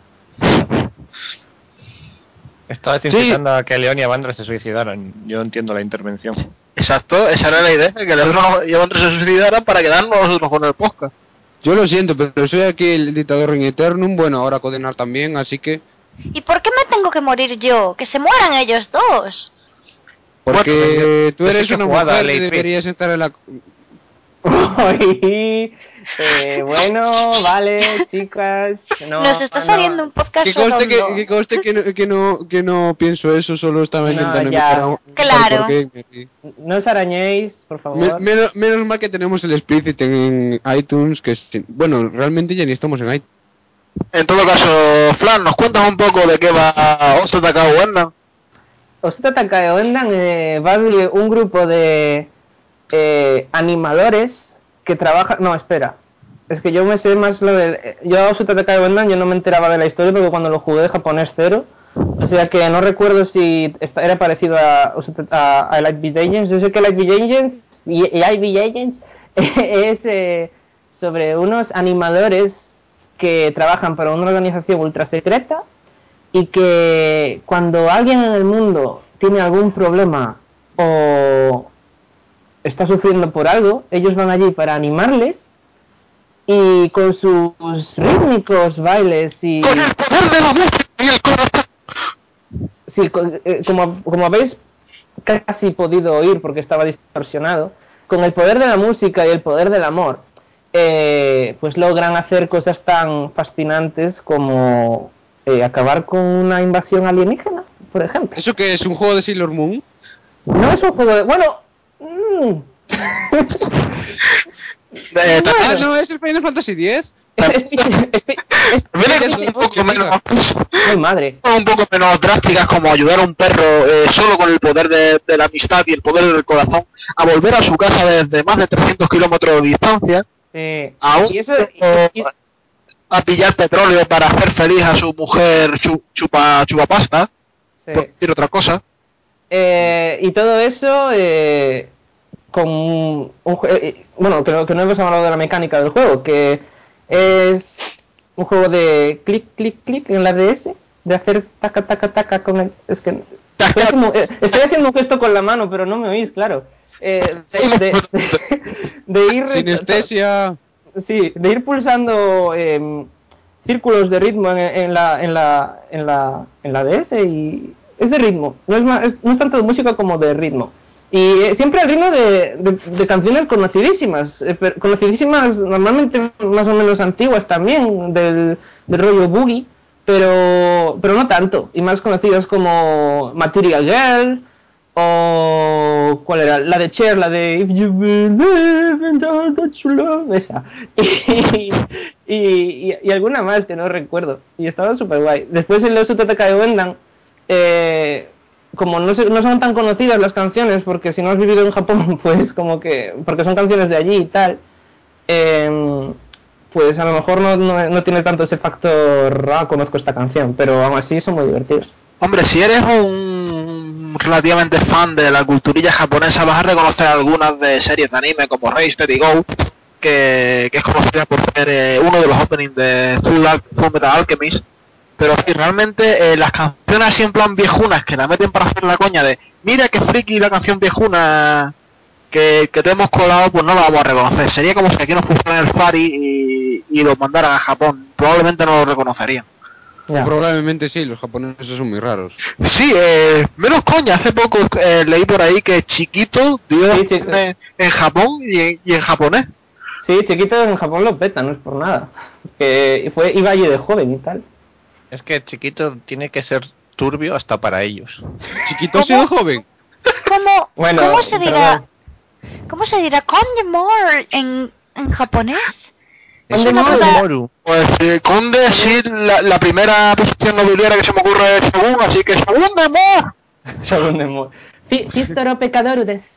Estabas incitando sí. a que León y Avandra se suicidaran. Yo entiendo la intervención. Exacto, esa era la idea, que León y Avandra se suicidaran para quedarnos nosotros con el podcast. Yo lo siento, pero soy aquí el dictador in eternum, bueno, ahora Codenar también, así que... ¿Y por qué me tengo que morir yo? ¡Que se mueran ellos dos! Porque bueno, tú eres una jugada, mujer y deberías estar en la... eh, bueno, vale, chicas. No, Nos está no. saliendo un podcast. Que conste, que, que, conste que, no, que, no, que no pienso eso, solo estaba intentando no, ya. un... Claro. No os arañéis, por favor. Me, menos, menos mal que tenemos el explicit en iTunes, que es... Bueno, realmente ya ni estamos en iTunes. En todo caso, Flan, ¿nos cuentas un poco de qué va Osta Takai Wendan? Osta Takai Wendan eh, va de un grupo de eh, animadores que trabajan... No, espera. Es que yo me sé más lo del... Yo a Osta Takai Wendan yo no me enteraba de la historia porque cuando lo jugué de japonés cero. O sea que no recuerdo si era parecido a, a, a Light Beat Agents. Yo sé que Light Beat Agents, Light Beat Agents es eh, sobre unos animadores que trabajan para una organización ultra secreta, y que cuando alguien en el mundo tiene algún problema o está sufriendo por algo, ellos van allí para animarles, y con sus rítmicos bailes y... ¡Con el poder de la música y el corazón! Sí, como, como habéis casi podido oír porque estaba distorsionado, con el poder de la música y el poder del amor, eh, pues logran hacer cosas tan fascinantes como eh, acabar con una invasión alienígena, por ejemplo. ¿Eso qué es? ¿Un juego de Sailor Moon? No es un juego de... Bueno... Mmm. Eh, ah, no, es el Final Fantasy X. Viene un poco menos, ¡ay, madre! un poco menos drásticas, como ayudar a un perro eh, solo con el poder de, de la amistad y el poder del corazón a volver a su casa desde más de trescientos kilómetros de distancia. Eh, a un, y eso, o, y, y, a pillar petróleo para hacer feliz a su mujer chu, chupa chupapasta, Sí. por decir otra cosa. Eh, y todo eso eh, con un jue- eh, bueno, creo que no hemos hablado de la mecánica del juego, que es un juego de clic, clic, clic en la D S, de hacer taca, taca, taca con el... Es que estoy haciendo, eh, estoy haciendo un gesto con la mano, pero no me oís, claro. Eh, de, de, de, de ir... Sinestesia. Sí, de ir pulsando eh, círculos de ritmo en, en, la, en, la, en, la, en la D S y es de ritmo, no es, más, es, no es tanto de música como de ritmo. Y eh, siempre al ritmo de, de, de canciones conocidísimas, eh, pero, conocidísimas normalmente más o menos antiguas también, del, del rollo boogie, pero, pero no tanto, y más conocidas como Material Girl, o ¿cuál era? La de Cher, la de If You Believe in all that you love, esa. Y, y, y, y alguna más que no recuerdo. Y estaba súper guay. Después en los U T T K de Wendan, eh, como no, se, no son tan conocidas las canciones, porque si no has vivido en Japón, pues como que, porque son canciones de allí y tal, eh, pues a lo mejor no, no, no tiene tanto ese factor, ah, conozco esta canción, pero aún así son muy divertidos. Hombre, si eres un relativamente fan de la culturilla japonesa, vas a reconocer algunas de series de anime como Rei Steady Go, que, que es conocida por ser eh, uno de los openings de Full, Al Full Metal Alchemist. Pero si realmente eh, las canciones así en plan viejunas que la meten para hacer la coña de mira que friki la canción viejuna que, que te hemos colado, pues no la vamos a reconocer. Sería como si aquí nos pusieran el Fari y, y lo mandaran a Japón. Probablemente no lo reconocerían. Ya. Probablemente sí, los japoneses son muy raros. Sí, eh, menos coña, hace poco eh, leí por ahí que Chiquito dio Sí, sí. en, en Japón y en, y en japonés. Sí, Chiquito en Japón lo peta, no es por nada. Que fue, iba allí de joven y tal. Es que Chiquito tiene que ser turbio hasta para ellos. Chiquito ha sido joven. ¿Cómo, Bueno, ¿cómo se dirá? perdón. ¿Cómo se dirá Kondemore en, en japonés? Es una Kondemore. puta... Moru. Pues eh, Conde sí, la, la primera posición nobiliaria que se me ocurre es Shogun, así que Shogun de Mo. Shogun de Mo. Fi- Fistoro pecador des.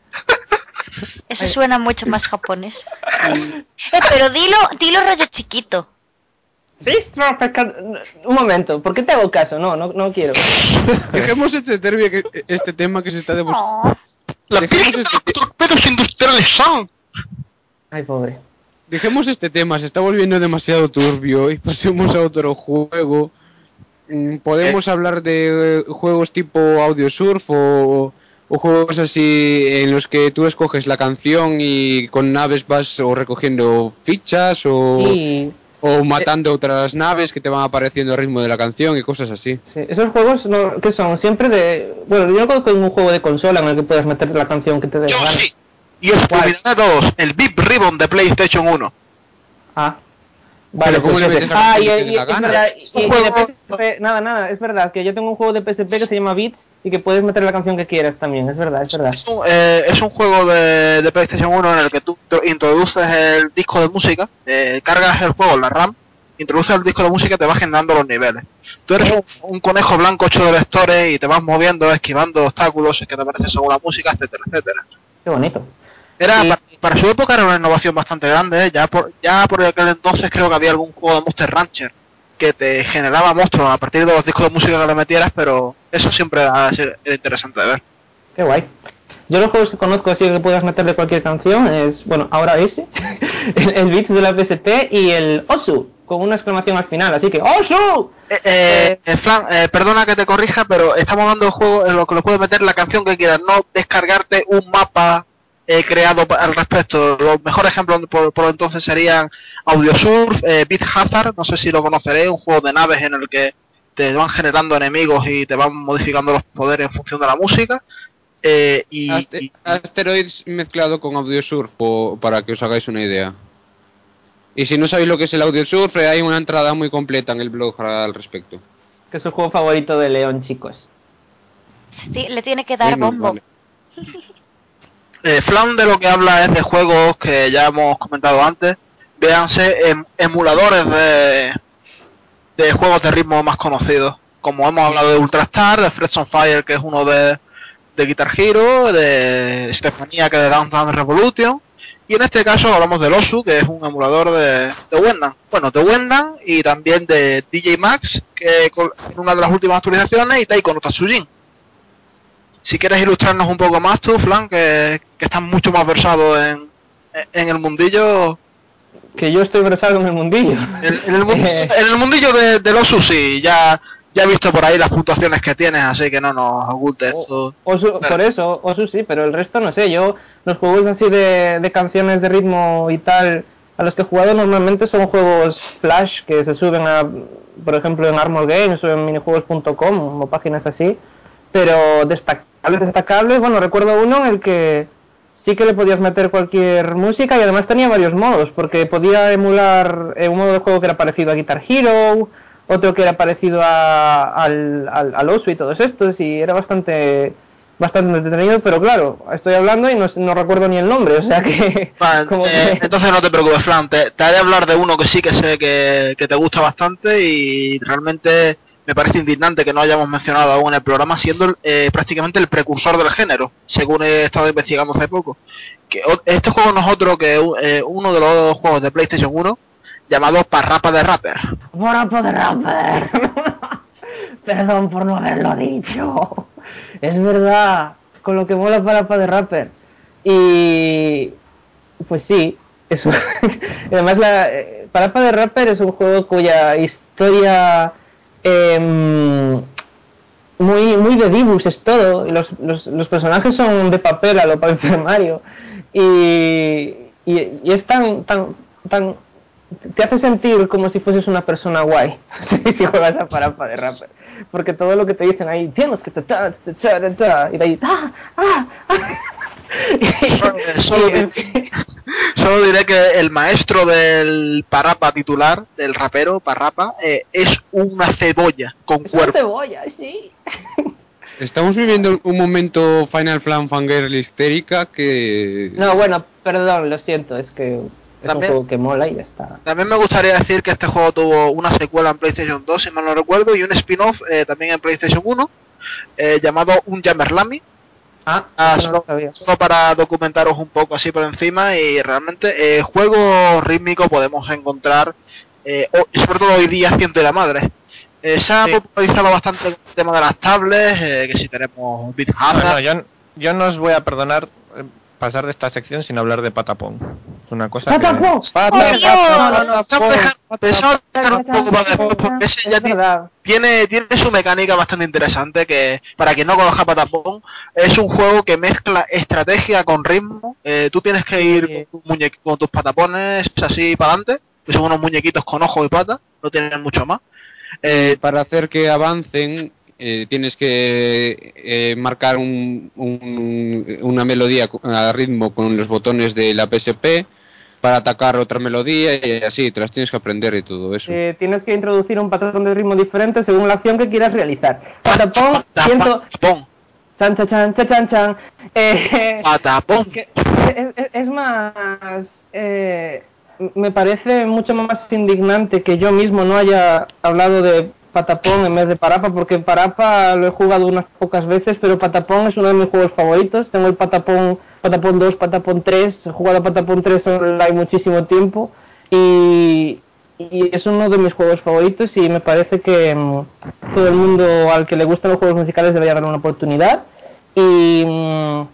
Eso suena mucho más japonés. Eh, pero dilo, dilo rollo chiquito. Fistoro pecador... Un momento, ¿por qué te hago caso? No, no, no quiero. Dejemos este, termi- que- este tema que se está demostrando. Oh. La Dejemos Virgen de este, los torpedos industriales son. Ay, pobre. dejemos este tema, se está volviendo demasiado turbio y pasemos a otro juego. Mm, Podemos hablar de eh, juegos tipo Audiosurf o, o juegos así en los que tú escoges la canción y con naves vas o recogiendo fichas o, Sí, o matando otras naves que te van apareciendo al ritmo de la canción y cosas así. sí. Esos juegos, no, ¿qué son? Siempre de... Bueno, yo no conozco ningún juego de consola en el que puedas meter la canción que te dé Yo la gana. sí. Y os fulminaré a todos. El V I P Ribbon de PlayStation uno. Ah. Vale, Pero ¿cómo pues le ese. metes la Ah, canción y, que te y- dé la es gana? verdad, Es y, un y juego... de P S P, nada, nada, es verdad, que yo tengo un juego de P S P que se llama Beats y que puedes meter la canción que quieras también, es verdad, es verdad. Es un, eh, es un juego de, de PlayStation uno en el que tú introduces el disco de música, eh, cargas el juego en la RAM, introduces el disco de música y te vas generando los niveles. Tú eres un, un conejo blanco hecho de vectores y te vas moviendo, esquivando obstáculos que te aparecen según la música, etcétera, etcétera. Qué bonito. Era, Y- para, para su época era una innovación bastante grande, ¿eh? ya por ya por aquel entonces creo que había algún juego de Monster Rancher que te generaba monstruos a partir de los discos de música que le metieras, pero eso siempre era, era interesante de ver. Qué guay. Yo los juegos que conozco así que puedas meterle cualquier canción es, bueno, ahora ese, el, el Beats de la P S P y el Osu, con una exclamación al final, así que ¡Osu! Eh, eh, eh, Fran, eh, perdona que te corrija, pero estamos hablando de juegos en los que le puedes meter la canción que quieras, no descargarte un mapa eh, creado pa- al respecto. Los mejores ejemplos por, por entonces serían Audiosurf, eh, Beat Hazard, no sé si lo conoceréis, un juego de naves en el que te van generando enemigos y te van modificando los poderes en función de la música. Eh, y, Aste- y- Asteroids mezclado con Audiosurf, po- para que os hagáis una idea. Y si no sabéis lo que es el Audiosurf, eh, hay una entrada muy completa en el blog al respecto. Que es el juego favorito de León, chicos. Sí, le tiene que dar Bueno, bombo. vale. eh, Flan de lo que habla es de juegos que ya hemos comentado antes. Véanse em, emuladores de, de juegos de ritmo más conocidos. Como hemos hablado de Ultrastar, de Frets on Fire, que es uno de, de Guitar Hero, de Stefania, que es de Downtown Revolution. Y en este caso hablamos del Osu, que es un emulador de, de Wendland. Bueno, de Wendland y también de D J Max, que con, en una de las últimas actualizaciones, y Taiko no Tatsujin. Si quieres ilustrarnos un poco más tú, Flan, que, que estás mucho más versado en, en el mundillo. Que yo estoy versado en el mundillo. En, en, el, mundillo, en el mundillo de, de los sí, ya, ya he visto por ahí las puntuaciones que tienes, así que no nos ocultes esto. Osu, por eso, Osu sí, pero el resto no sé. Yo, los juegos así de, de canciones de ritmo y tal, a los que he jugado normalmente son juegos Flash que se suben a, por ejemplo, en Armor Games o en minijuegos punto com o páginas así. Pero destacables, destacables, bueno, recuerdo uno en el que sí que le podías meter cualquier música y además tenía varios modos, porque podía emular un modo de juego que era parecido a Guitar Hero, otro que era parecido a, al, al, al Osu y todos estos, y era bastante bastante entretenido, pero claro, estoy hablando y no, no recuerdo ni el nombre, o sea que... Vale, como eh, que... entonces no te preocupes, Flan, te, te haré hablar de uno que sí que sé que, que te gusta bastante y realmente me parece indignante que no hayamos mencionado aún en el programa, siendo eh, prácticamente el precursor del género, según he estado investigando hace poco. Que este juego no es otro que eh, uno de los juegos de PlayStation uno llamado Parrapa de Rapper. Parrapa de Rapper. Perdón por no haberlo dicho. Es verdad, con lo que mola Parrapa de Rapper. Y pues sí, eso. Además la eh, Parrapa de Rapper es un juego cuya historia eh, muy muy de dibujos es todo. Los, los, los personajes son de papel a lo Paper Mario y, y, y es tan tan tan te hace sentir como si fueses una persona guay si juegas a Parapa de Rapper, porque todo lo que te dicen ahí tienes que ta, ta, ta, ta, ta, y de ahí ah, ah, ah. y, solo, diré, solo diré que el maestro del Parrapa titular, del rapero Parrapa, eh, es una cebolla con es cuerpo. una cebolla, sí. Estamos viviendo un momento Final Flan Fangirl histérica que... No, bueno, perdón, lo siento, es que es También, un juego que mola y ya está. También me gustaría decir que este juego tuvo una secuela en PlayStation dos, si mal no recuerdo, y un spin-off eh, también en PlayStation uno, eh, llamado Un Jammerlami. Ah, Ah, eso no solo, lo sabía. solo para documentaros un poco así por encima, y realmente eh, juego rítmico podemos encontrar, eh, o, sobre todo hoy día, Ciento de la Madre. Eh, se ha Sí. popularizado bastante el tema de las tablets, eh, que si tenemos Beat No, Hazard. no, yo, yo no os voy a perdonar eh, pasar de esta sección sin hablar de Patapón. Es una cosa ¡Patapón! que... Pata, ¡Oh, pata, Dios! No, no, no. Pensaba dejar, pensaba dejar un poco para después, porque ese ya Es verdad. tiene, tiene su mecánica bastante interesante, que para quien no conozca Patapón, es un juego que mezcla estrategia con ritmo. Eh, tú tienes que ir con, tu muñe con tus patapones así para adelante, que son unos muñequitos con ojos y patas, no tienen mucho más. Eh, Eh, para hacer que avancen eh, tienes que eh, marcar un, un, una melodía a ritmo con los botones de la P S P para atacar otra melodía y así, te las tienes que aprender y todo eso. Eh, tienes que introducir un patrón de ritmo diferente según la acción que quieras realizar. Patapón, siento... Patapón. Chan, chan, chan, chan, chan, chan. Eh, Patapón. que, es, es, es más... Eh, me parece mucho más indignante que yo mismo no haya hablado de Patapón en vez de Parapa, porque Parapa lo he jugado unas pocas veces, pero Patapón es uno de mis juegos favoritos. Tengo el Patapón, Patapón dos, Patapón tres, he jugado a Patapón tres online muchísimo tiempo y, y es uno de mis juegos favoritos y me parece que um, todo el mundo al que le gustan los juegos musicales debería dar una oportunidad. Y... Um,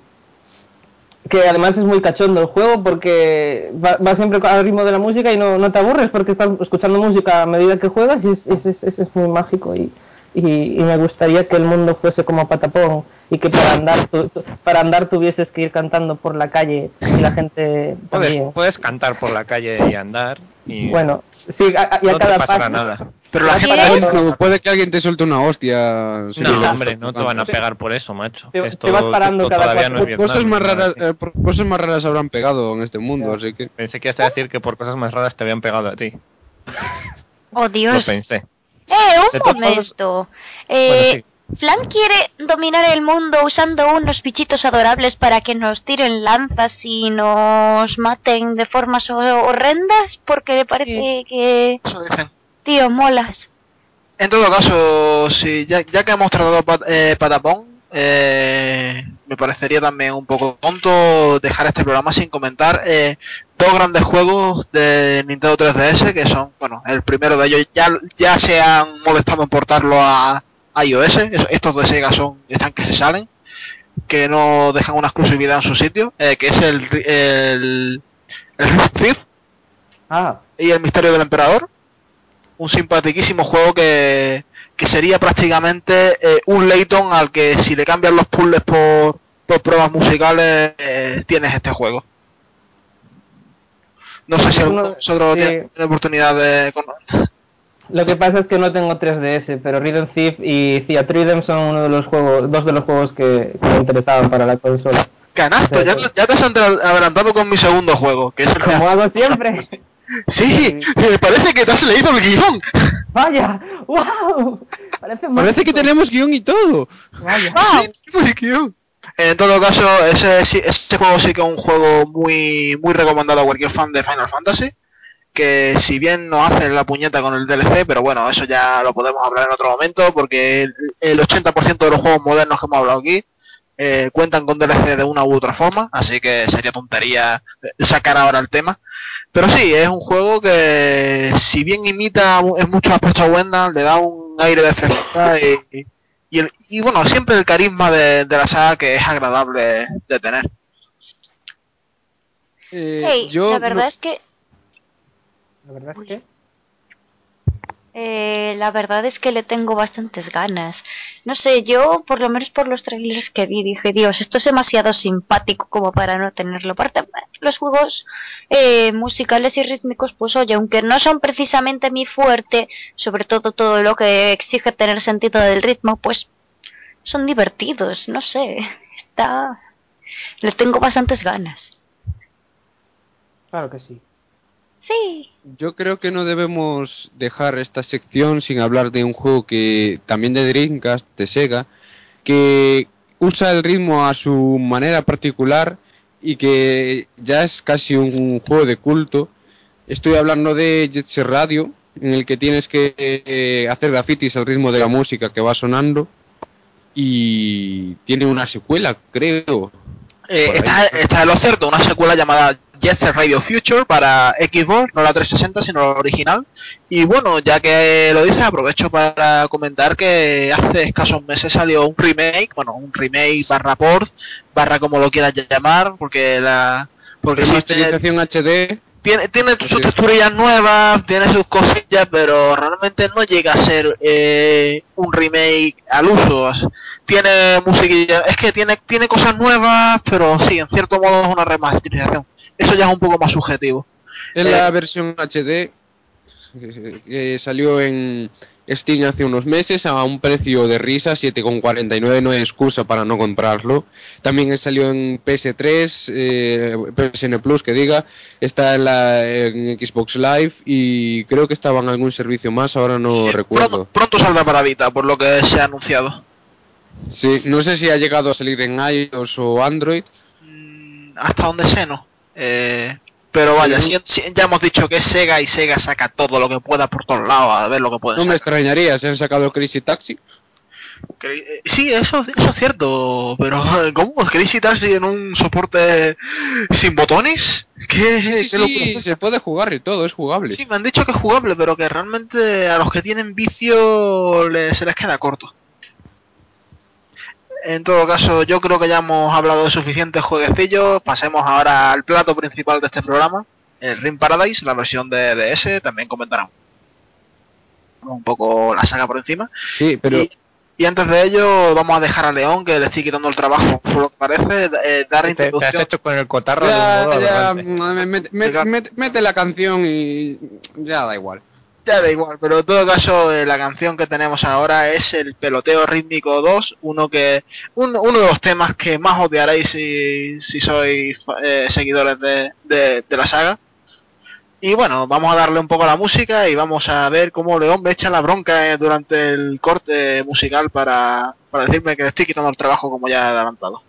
que además es muy cachondo el juego porque va, va siempre al ritmo de la música y no, no te aburres porque estás escuchando música a medida que juegas y es, es, es, es muy mágico y, y, y me gustaría que el mundo fuese como Patapón y que para andar tu, tu, para andar tuvieses que ir cantando por la calle y la gente Puedes, también. puedes cantar por la calle y andar y Bueno, sí, a, y a no cada te pasará paso. nada. Pero la gente Bueno, puede que alguien te suelte una hostia. Si No, no, hombre, no te van a pegar por eso, macho. Te- Esto, te vas parando esto cada todavía cuatro- no es Vietnam, cosas más ni nada raras, así. eh, por cosas más raras habrán pegado en este mundo, Ya. así que... Pensé que ibas a decir que por cosas más raras te habían pegado a ti. ¡Oh, Lo Dios! pensé. ¡Eh, De un todos momento! Bueno, Eh, sí. Flan quiere dominar el mundo usando unos bichitos adorables para que nos tiren lanzas y nos maten de formas horrendas, porque le parece Sí. que... eso dicen. Tío, molas. En todo caso, si ya, ya que hemos tratado pat, eh, Patapón, eh, me parecería también un poco tonto dejar este programa sin comentar eh, dos grandes juegos de Nintendo tres D S, que son, bueno, el primero de ellos ya, ya se han molestado en portarlo a, a iOS. Estos de Sega son, están que se salen, que no dejan una exclusividad en su sitio, eh, que es el, el, el Rift Thief Ah, y el Misterio del Emperador. Un simpaticísimo juego que, que sería prácticamente eh, un Layton al que si le cambian los puzzles por, por pruebas musicales, eh, tienes este juego. No sé si alguno de vosotros sí. tiene la oportunidad de... Lo que pasa es que no tengo tres D S, pero Rhythm Thief y Theatrhythm son uno de los juegos, dos de los juegos que, que me interesaban para la consola. Canasto, O sea, ya, ya te has adelantado con mi segundo juego, que es el... Como hago siempre. Sí, me parece que te has leído el guión. Vaya, wow. Parece, Parece que tenemos guión y todo. Vaya. Sí, tenemos guión. En todo caso, ese, ese juego sí que es un juego muy, muy recomendado a cualquier fan de Final Fantasy. Que si bien no hacen la puñeta con el D L C, pero bueno, eso ya lo podemos hablar en otro momento, porque el, el ochenta por ciento de los juegos modernos que hemos hablado aquí eh, cuentan con D L C de una u otra forma, así que sería tontería sacar ahora el tema. Pero sí, es un juego que si bien imita en muchos aspectos a Wendell, le da un aire de frescura y, y, el, y bueno, siempre el carisma de, de la saga que es agradable de tener. Eh, Hey, yo la verdad no- es que La verdad es Uy. que... Eh, la verdad es que le tengo bastantes ganas. No sé, yo por lo menos por los trailers que vi dije, Dios, esto es demasiado simpático como para no tenerlo. Aparte, los juegos eh, musicales y rítmicos, pues oye, aunque no son precisamente mi fuerte, sobre todo todo lo que exige tener sentido del ritmo, pues son divertidos, no sé, está... Le tengo bastantes ganas. Claro que sí. Sí. yo creo que no debemos dejar esta sección sin hablar de un juego que también de Dreamcast, de Sega, que usa el ritmo a su manera particular y que ya es casi un juego de culto. Estoy hablando de Jet Set Radio, en el que tienes que eh, hacer grafitis al ritmo de la música que va sonando, y tiene una secuela, creo. Eh, está, está en lo cierto, una secuela llamada Jet Set Radio Future para Xbox, no la trescientos sesenta sino la original. Y bueno, ya que lo dices, aprovecho para comentar que hace escasos meses salió un remake, bueno, un remake barra port, barra como lo quieras llamar, porque la... Porque Remasterización sí, H D. tiene, tiene sus texturillas nuevas, tiene sus cosillas, pero realmente no llega a ser eh, un remake al uso. Tiene musiquilla, es que tiene, tiene cosas nuevas, pero sí, en cierto modo es una remasterización. Eso ya es un poco más subjetivo. Es eh, la versión H D que salió en Steam hace unos meses a un precio de risa, siete con cuarenta y nueve, no hay excusa para no comprarlo. También salió en P S tres, eh, P S N Plus que diga, está en, la, en Xbox Live y creo que estaba en algún servicio más, ahora no eh, recuerdo. Pronto, pronto saldrá para Vita, por lo que se ha anunciado. Sí, no sé si ha llegado a salir en iOS o Android. Mm, hasta donde sé, no. Eh, pero vaya, Pero si, si, ya hemos dicho que es Sega y Sega saca todo lo que pueda por todos lados a ver lo que pueden no me sacar. extrañaría si han sacado Crazy Taxi. Sí, eso, eso es cierto, pero ¿cómo? ¿Crazy Taxi en un soporte sin botones? ¿Qué, Sí, sí, qué locura sí, es se esta? puede jugar y todo, es jugable. Sí, me han dicho que es jugable, pero que realmente a los que tienen vicio les, se les queda corto. En todo caso, yo creo que ya hemos hablado de suficientes jueguecillos. Pasemos ahora al plato principal de este programa, el Ring Paradise, la versión de D S. También comentaremos un poco la saga por encima. Sí, pero... Y, y antes de ello, vamos a dejar a León, que le estoy quitando el trabajo, por lo que parece, eh, dar Te, te has introducción. hecho con el cotarro de un Ya, modo ya, aberrante. mete, mete, mete, mete la canción y ya da igual. Ya da igual, pero en todo caso eh, la canción que tenemos ahora es el Peloteo Rítmico dos, uno que un, uno de los temas que más odiaréis si, si sois eh, seguidores de, de, de la saga. Y bueno, vamos a darle un poco a la música y vamos a ver cómo León me echa la bronca eh, durante el corte musical para, para decirme que le estoy quitando el trabajo como ya he adelantado.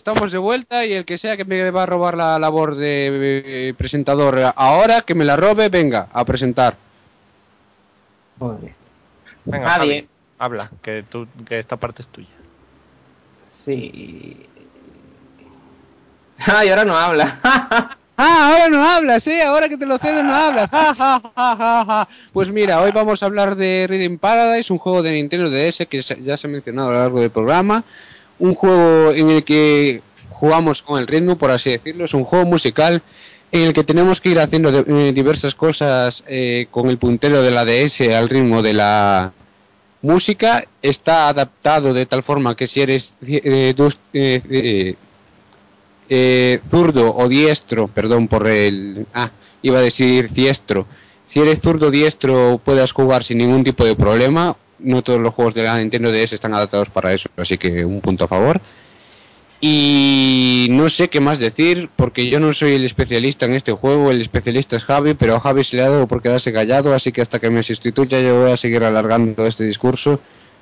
estamos de vuelta y el que sea que me va a robar la labor de eh, presentador ahora, que me la robe, venga, a presentar. Joder. Venga, Nadie. Javi, habla, que, tú, que esta parte es tuya. Sí. Ay, ahora no habla. Ah, ahora no hablas, ¿eh? Ahora que te lo cedo no hablas. Ja, ja, ja, ja, ja. Pues mira, hoy vamos a hablar de Rhythm Paradise, un juego de Nintendo D S que ya se ha mencionado a lo largo del programa. Un juego en el que jugamos con el ritmo, por así decirlo. Es un juego musical en el que tenemos que ir haciendo de, eh, diversas cosas eh, con el puntero de la D S al ritmo de la música. Está adaptado de tal forma que si eres eh, dos, eh, eh, eh, zurdo o diestro, perdón por el... Ah, iba a decir diestro. Si eres zurdo o diestro puedes jugar sin ningún tipo de problema. No todos los juegos de la Nintendo D S están adaptados para eso, así que un punto a favor. Y no sé qué más decir, porque yo no soy el especialista en este juego, el especialista es Javi, pero a Javi se le ha dado por quedarse callado, así que hasta que me sustituya yo voy a seguir alargando este discurso.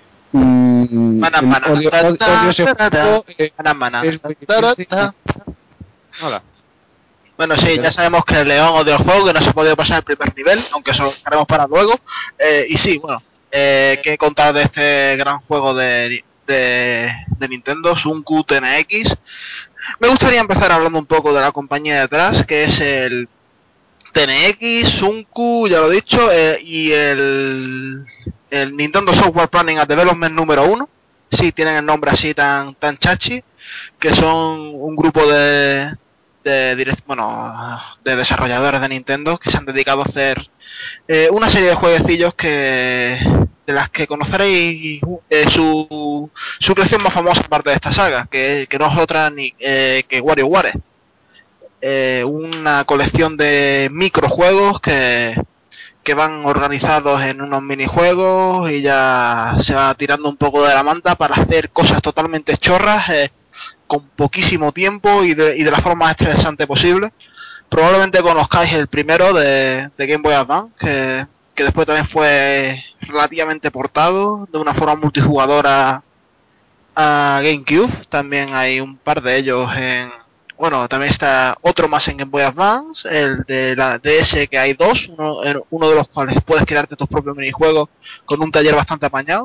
Mm, Mana, mana, odio, ta, odio, ta, odio ese ta, ta, juego, eh, mana, mana, es ta, muy ta, difícil. ta. Hola. Bueno, sí, ya sabemos que el León odia el juego, que no se ha podido pasar el primer nivel, aunque eso lo haremos para luego. Eh, y sí, bueno, eh, ¿qué contar de este gran juego de, de, de Nintendo, Sunku T N X? Me gustaría empezar hablando un poco de la compañía detrás, que es el T N X, Sunku, ya lo he dicho, eh, y el, el Nintendo Software Planning and Development número uno. Sí, tienen el nombre así tan, tan chachi, que son un grupo de, de, direct, bueno, de desarrolladores de Nintendo que se han dedicado a hacer eh, una serie de jueguecillos que de las que conoceréis eh, su, su creación más famosa aparte de esta saga, que, que no es otra ni eh, que WarioWare. Eh, una colección de microjuegos que, que van organizados en unos minijuegos y ya se va tirando un poco de la manta para hacer cosas totalmente chorras eh, con poquísimo tiempo y de, y de la forma más estresante posible. Probablemente conozcáis el primero de, de Game Boy Advance, que, que después también fue relativamente portado de una forma multijugadora a GameCube. También hay un par de ellos en... Bueno, también está otro más en Game Boy Advance, el de la D S, que hay dos, uno, uno de los cuales puedes crearte tus propios minijuegos con un taller bastante apañado.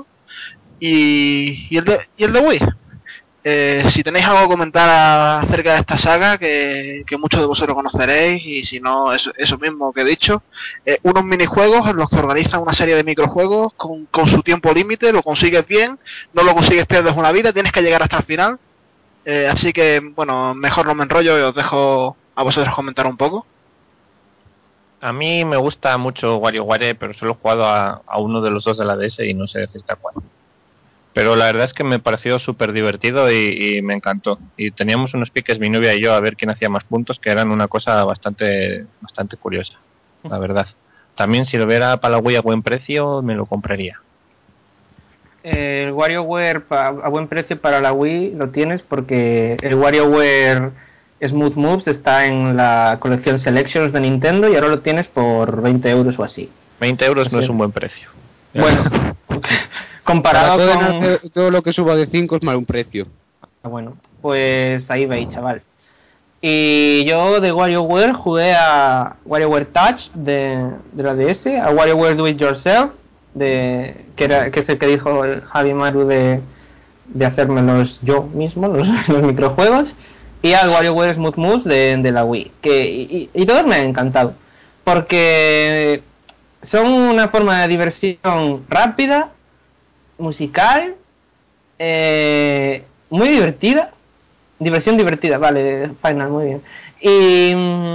Y, y, el, de, y el de Wii. Eh, si tenéis algo que comentar acerca de esta saga, que, que muchos de vosotros conoceréis, y si no, eso, eso mismo que he dicho, eh, unos minijuegos en los que organizan una serie de microjuegos con, con su tiempo límite, lo consigues bien, no lo consigues, pierdes una vida, tienes que llegar hasta el final. Eh, así que, bueno, mejor no me enrollo y os dejo a vosotros comentar un poco. A mí me gusta mucho WarioWare, pero solo he jugado a, a uno de los dos de la D S y no sé decirte a cuál. Pero la verdad es que me pareció súper divertido y, y me encantó. Y teníamos unos piques, mi novia y yo, a ver quién hacía más puntos, que eran una cosa bastante bastante curiosa, la verdad. También si lo viera para la Wii a buen precio, me lo compraría. El WarioWare pa, a buen precio para la Wii lo tienes porque el WarioWare Smooth Moves está en la colección Selections de Nintendo y ahora lo tienes por veinte euros o así. veinte euros O sea, no es un buen precio. Bueno, comparado Para todo, con... en, todo lo que suba de cinco es mal un precio. Bueno, pues ahí veis, chaval. Y yo de WarioWare jugué a WarioWare Touch de, de la D S, a WarioWare Do It Yourself, de, que, era, que es el que dijo el Javi Maru de, de hacérmelos yo mismo, los, los microjuegos, y al WarioWare Smooth Moves de, de la Wii. Que, y, y todos me han encantado, porque son una forma de diversión rápida, musical, eh, muy divertida. Diversión divertida, vale, Final, muy bien. Y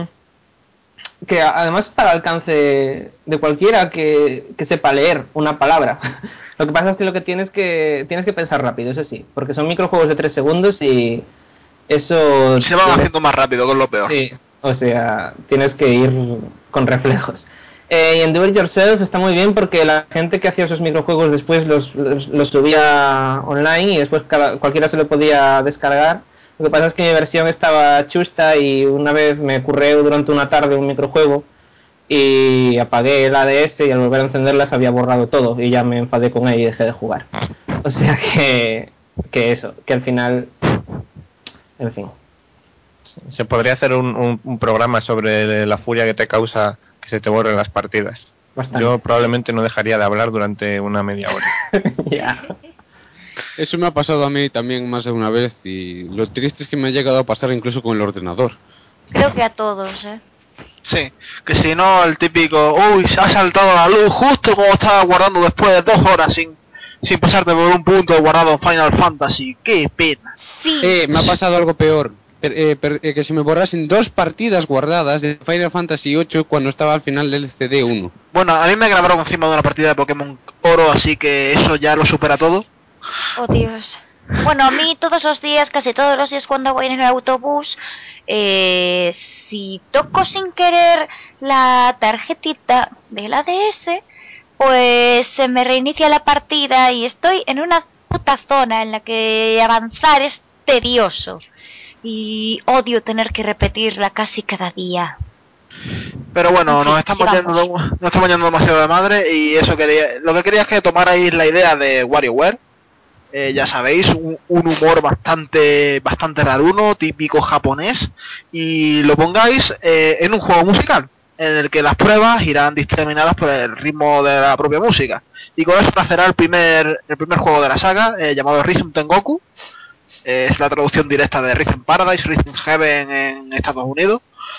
que además está al alcance de cualquiera que, que sepa leer una palabra. Lo que pasa es que lo que tienes que tienes que pensar rápido, eso sí, porque son microjuegos de tres segundos y eso Se van tienes, haciendo más rápido, que es lo peor. sí, o sea, tienes que ir con reflejos. Eh, y en Do It Yourself está muy bien porque la gente que hacía esos microjuegos después los, los, los subía online y después cada, cualquiera se lo podía descargar. Lo que pasa es que mi versión estaba chusta y una vez me curré durante una tarde un microjuego y apagué el A D S y al volver a encenderla se había borrado todo y ya me enfadé con él y dejé de jugar. O sea que, que eso, que al final En fin. Se podría hacer un, un, un programa sobre la furia que te causa que se te borren las partidas. Bastante. Yo probablemente no dejaría de hablar durante una media hora. Ya. Eso me ha pasado a mí también más de una vez y lo triste es que me ha llegado a pasar incluso con el ordenador. Creo que a todos, ¿eh? Sí, que si no el típico, uy, se ha saltado la luz justo como estaba guardando después de dos horas sin, sin pasarte por un punto guardado en Final Fantasy. ¡Qué pena! Sí. Eh, me ha pasado algo peor. Per- eh, per- eh, que se me borrasen dos partidas guardadas de Final Fantasy ocho cuando estaba al final del C D uno. Bueno, a mí me grabaron encima de una partida de Pokémon Oro, así que eso ya lo supera todo. Oh, Dios. Bueno, a mí todos los días, casi todos los días cuando voy en el autobús, eh, si toco sin querer la tarjetita del A D S, pues se me reinicia la partida y estoy en una puta zona en la que avanzar es tedioso. Y odio tener que repetirla casi cada día. Pero bueno, En fin, nos estamos yendo, sigamos. nos estamos yendo demasiado de madre y eso quería, lo que quería es que tomarais la idea de WarioWare. Eh, ya sabéis, un, un humor bastante bastante raruno, típico japonés, y lo pongáis eh, en un juego musical, en el que las pruebas irán determinadas por el ritmo de la propia música. Y con eso nacerá el primer el primer juego de la saga, eh, llamado Rhythm Tengoku. Eh, es la traducción directa de Rhythm Paradise, Rhythm Heaven en Estados Unidos.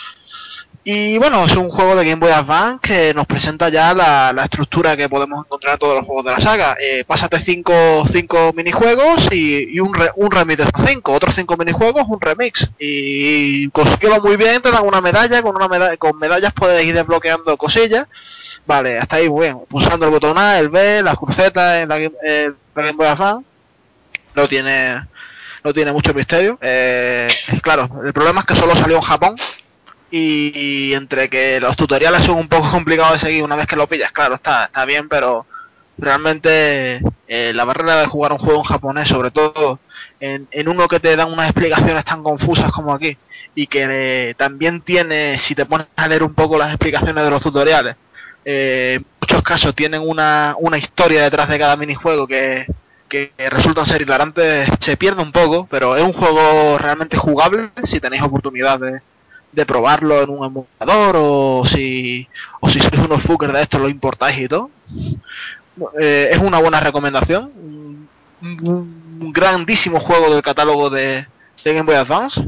Y bueno, es un juego de Game Boy Advance que nos presenta ya la, la estructura que podemos encontrar en todos los juegos de la saga. Eh, pásate cinco, cinco minijuegos y, y un, re, un remix de esos cinco, otros cinco minijuegos, un remix. Y consíguelo muy bien, te dan una medalla, con una medalla, con medallas puedes ir desbloqueando cosillas. Vale, hasta ahí muy bien. Pulsando el botón A, el B, las crucetas en la, eh, la Game Boy Advance. No tiene, no tiene mucho misterio. Eh, claro, el problema es que solo salió en Japón. Y, y entre que los tutoriales son un poco complicados de seguir una vez que lo pillas, claro, está, está bien, pero realmente eh, la barrera de jugar un juego en japonés, sobre todo en, en uno que te dan unas explicaciones tan confusas como aquí, y que eh, también tiene, si te pones a leer un poco las explicaciones de los tutoriales, eh, en muchos casos tienen una, una historia detrás de cada minijuego que, que resultan ser hilarantes, se pierde un poco, pero es un juego realmente jugable si tenéis oportunidad de de probarlo en un emulador o si o si sois unos fuckers de estos lo importáis y todo. Eh, es una buena recomendación, un, un grandísimo juego del catálogo de, de Game Boy Advance.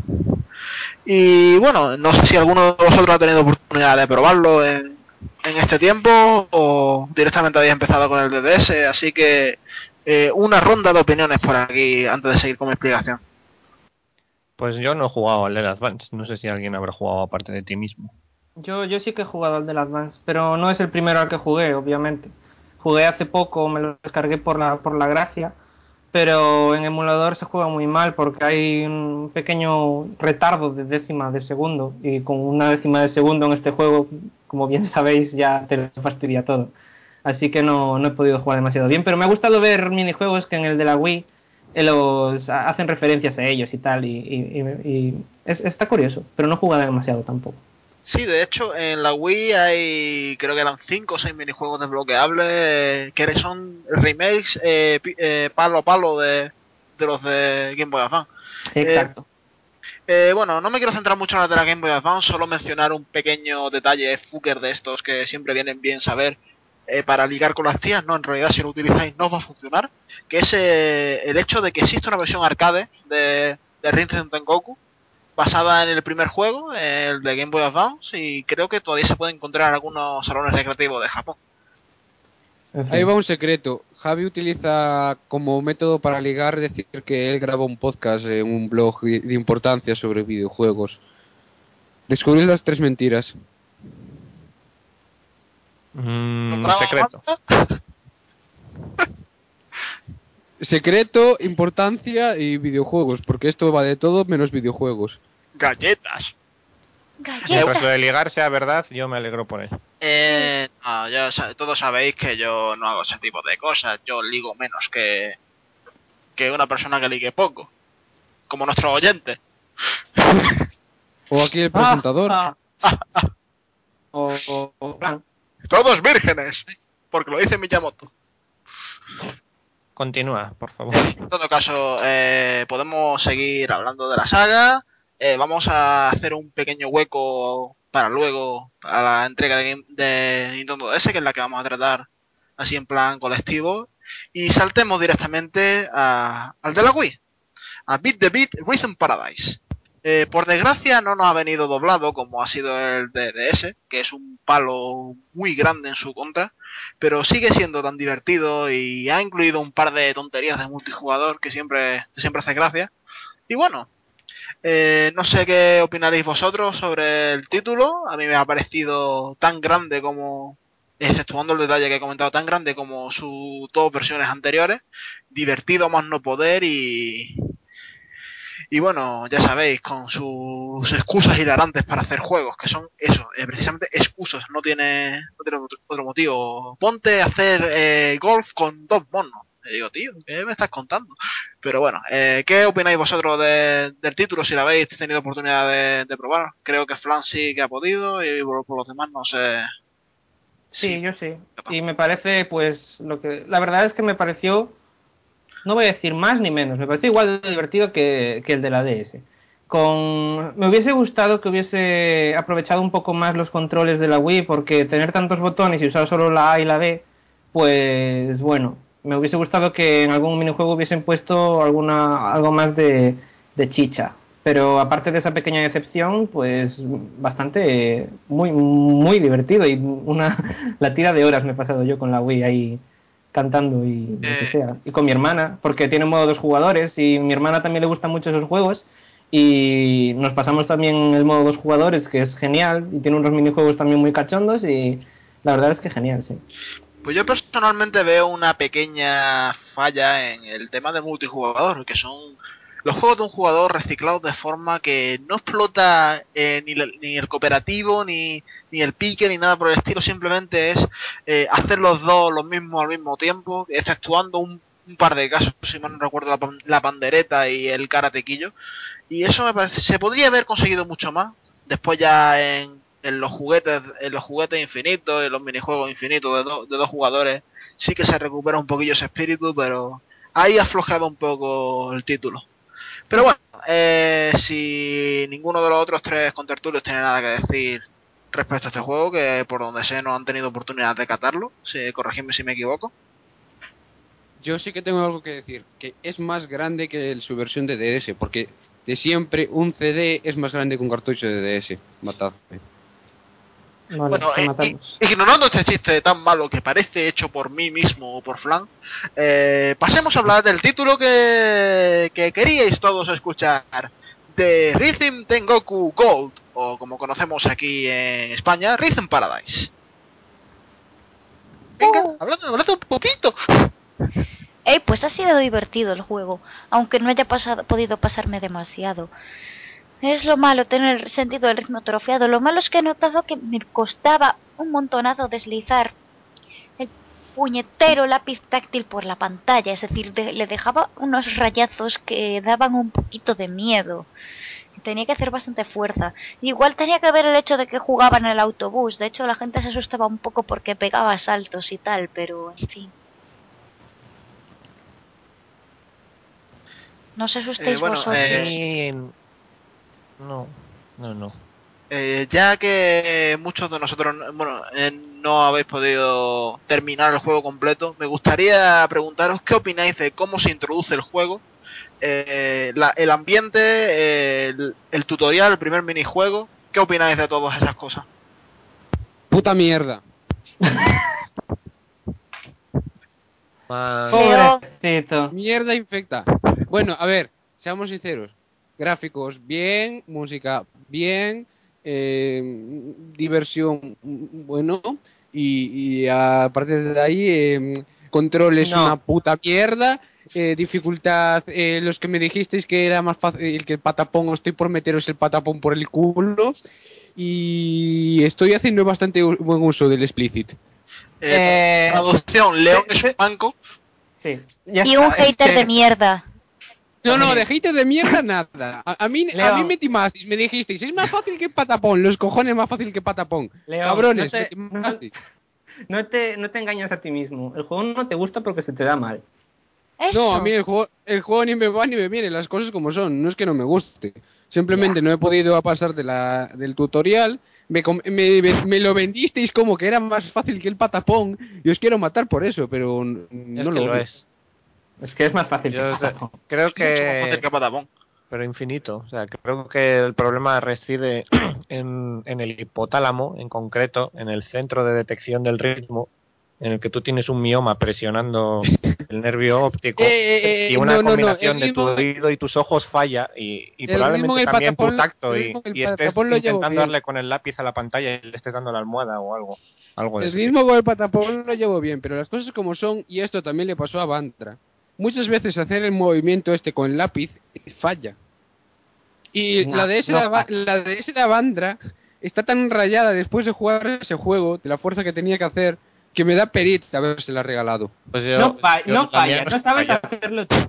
Y bueno, no sé si alguno de vosotros ha tenido oportunidad de probarlo en, en este tiempo o directamente habéis empezado con el D D S, así que eh, una ronda de opiniones por aquí antes de seguir con mi explicación. Pues yo no he jugado al L Advance, no sé si alguien habrá jugado aparte de ti mismo. Yo, yo sí que he jugado al del Advance, pero no es el primero al que jugué, obviamente. Jugué hace poco, me lo descargué por la, por la gracia, pero en emulador se juega muy mal porque hay un pequeño retardo de décima de segundo y con una décima de segundo en este juego, como bien sabéis, ya te lo fastidia todo. Así que no, no he podido jugar demasiado bien, pero me ha gustado ver minijuegos que en el de la Wii eh, los hacen referencias a ellos y tal, y, y, y, y es, está curioso, pero no he jugado demasiado tampoco. Sí, de hecho, en la Wii hay, creo que eran cinco o seis minijuegos desbloqueables, eh, que son remakes eh, eh, palo a palo de, de los de Game Boy Advance. Eh, Exacto. eh, bueno, no me quiero centrar mucho en las de la Game Boy Advance, solo mencionar un pequeño detalle fucker de estos que siempre vienen bien saber eh, para ligar con las tías, no, en realidad si lo utilizáis no va a funcionar, que es eh, el hecho de que existe una versión arcade de, de Rhythm Tengoku, basada en el primer juego, el de Game Boy Advance, y creo que todavía se puede encontrar en algunos salones recreativos de Japón. En Ahí fin. va un secreto. Javi utiliza como método para ligar decir que él grabó un podcast en un blog de de importancia sobre videojuegos. Descubrir las tres mentiras. ¿Lo Mm, graba secreto. banda? Secreto, importancia y videojuegos, porque esto va de todo menos videojuegos. Galletas. Mientras lo de Galletas. ligar sea verdad, yo me alegro por él. Eh, no, ya sa- todos sabéis que yo no hago ese tipo de cosas. Yo ligo menos que, que una persona que ligue poco. Como nuestro oyente. O aquí el Ah, presentador. ah. O, o, o plan. Todos vírgenes. Porque lo dice Miyamoto. Continúa, por favor. En todo caso, eh, podemos seguir hablando de la saga. Eh, vamos a hacer un pequeño hueco para luego, a la entrega de, Game- de Nintendo D S, que es la que vamos a tratar así en plan colectivo. Y saltemos directamente a- al de la Wii, a Beat the Beat Rhythm Paradise. Eh, por desgracia no nos ha venido doblado como ha sido el de D S, que es un palo muy grande en su contra, pero sigue siendo tan divertido y ha incluido un par de tonterías de multijugador que siempre, que siempre hace gracia. Y bueno, eh, no sé qué opinaréis vosotros sobre el título. A mí me ha parecido tan grande como, exceptuando el detalle que he comentado, tan grande como sus dos versiones anteriores. Divertido más no poder y, y bueno, ya sabéis, con sus excusas hilarantes para hacer juegos, que son eso, eh, precisamente excusas, no tiene, no tiene otro, otro motivo. Ponte a hacer eh, golf con dos monos. Y digo, tío, ¿qué me estás contando? Pero bueno, eh, ¿qué opináis vosotros de, del título si lo habéis tenido oportunidad de, de probar? Creo que Flan sí que ha podido y por, por los demás no sé si... Sí, yo sí. Y me parece, pues, lo que. La verdad es que me pareció. No voy a decir más ni menos. Me pareció igual de divertido que, que el de la D S. Con. Me hubiese gustado que hubiese aprovechado un poco más los controles de la Wii, porque tener tantos botones y usar solo la A y la B, pues bueno. Me hubiese gustado que en algún minijuego hubiesen puesto alguna algo más de, de chicha. Pero aparte de esa pequeña decepción, pues bastante, muy, muy divertido. Y una la tira de horas me he pasado yo con la Wii ahí cantando y lo que Eh, sea. Y con mi hermana, porque tiene modo dos jugadores y mi hermana también le gustan mucho esos juegos. Y nos pasamos también el modo dos jugadores, que es genial. Y tiene unos minijuegos también muy cachondos. Y la verdad es que genial, sí. Pues yo personalmente veo una pequeña falla en el tema del multijugador, que son los juegos de un jugador reciclados de forma que no explota eh, ni, la- ni el cooperativo, ni, ni el pique, ni nada por el estilo, simplemente es eh, hacer los dos los mismos al mismo tiempo, exceptuando un, un par de casos, si mal no recuerdo, la, pan- la pandereta y el karatequillo. Y eso me parece, se podría haber conseguido mucho más. Después ya en, en los juguetes, en los juguetes infinitos, en los minijuegos infinitos de, do- de dos jugadores, sí que se recupera un poquillo ese espíritu, pero ahí ha aflojado un poco el título. Pero bueno, eh, si ninguno de los otros tres contertulios tiene nada que decir respecto a este juego, que por donde sé no han tenido oportunidad de catarlo, si, corregidme si me equivoco. Yo sí que tengo algo que decir, que es más grande que el- su versión de D S, porque de siempre un C D es más grande que un cartucho de D S. Matadme. Vale, Bueno, te eh, i- matamos. ignorando este chiste tan malo que parece hecho por mí mismo o por Flan, eh, pasemos a hablar del título que, que queríais todos escuchar, de Rhythm Tengoku Gold, o como conocemos aquí en España, Rhythm Paradise. Venga, hablando, hablando un poquito. Eh, pues ha sido divertido el juego, aunque no haya pasado, podido pasarme demasiado. Es lo malo tener el sentido del ritmo atrofiado. Lo malo es que he notado que me costaba un montonazo deslizar el puñetero lápiz táctil por la pantalla. Es decir, de- le dejaba unos rayazos que daban un poquito de miedo. Tenía que hacer bastante fuerza. Igual tenía que ver el hecho de que jugaba en el autobús. De hecho, la gente se asustaba un poco porque pegaba saltos y tal, pero en fin. No os Eh, asustéis bueno, A vosotros. eh, mí... No, no, no. eh, ya que muchos de nosotros, bueno, eh, no habéis podido terminar el juego completo, me gustaría preguntaros qué opináis de cómo se introduce el juego. Eh, la, el ambiente, eh, el, el tutorial, el primer minijuego. ¿Qué opináis de todas esas cosas? Puta mierda. Ah, Leo, Pobrecito. Mierda infecta. Bueno, a ver, seamos sinceros. Gráficos bien, música bien, eh, diversión mm, bueno, y, y aparte de ahí, eh, control es una No. puta mierda. eh, dificultad, eh, los que me dijisteis que era más fácil que el patapón, estoy por meteros el patapón por el culo. Y estoy haciendo bastante u- buen uso del explicit. Eh, Eh, traducción, León se- es un se- manco. sí, ya y un está. Es hater de que. mierda. No, no, de Oye, hater de mierda nada. A, a mí, a mí León, me timasteis, me dijisteis, es más fácil que patapón, los cojones más fácil que patapón. León, no Cabrones, me te, no, timasteis. no te, no te engañas a ti mismo. El juego no te gusta porque se te da mal. Eso. No, a mí el juego, el juego ni me va ni me viene, las cosas como son. No es que no me guste. Simplemente no he podido pasar de la, del tutorial. Me, com- me, me- me lo vendisteis como que era más fácil que el patapón. Y os quiero matar por eso, pero n- Es no que lo lo veo. es. Es que es más fácil que Yo sé- Patapon. creo Mucho más fácil que... que Patapón. Pero infinito. O sea, creo que el problema reside en, en el hipotálamo, en concreto, en el centro de detección del ritmo, en el que tú tienes un mioma presionando el nervio óptico Eh, eh, y eh, una no, no, no. El combinación de tu ritmo, oído y tus ojos falla y, y el ritmo probablemente en el también tu patapón, lo- tacto el y, ritmo en el y estés patapón lo llevo intentando bien. darle con el lápiz a la pantalla y le estés dando la almohada o algo. Algo de El ese tipo. ritmo con el patapón lo llevo bien, pero las cosas como son, y esto también le pasó a Vantra. Muchas veces hacer el movimiento este con el lápiz falla. Y No, la D S no de, Ava- falla. la D S de Avandra está tan rayada después de jugar ese juego, de la fuerza que tenía que hacer, que me da perita habérsela regalado. Pues No, yo, fa- yo- no la mía falla, no no está sabes rayada. hacerlo tú.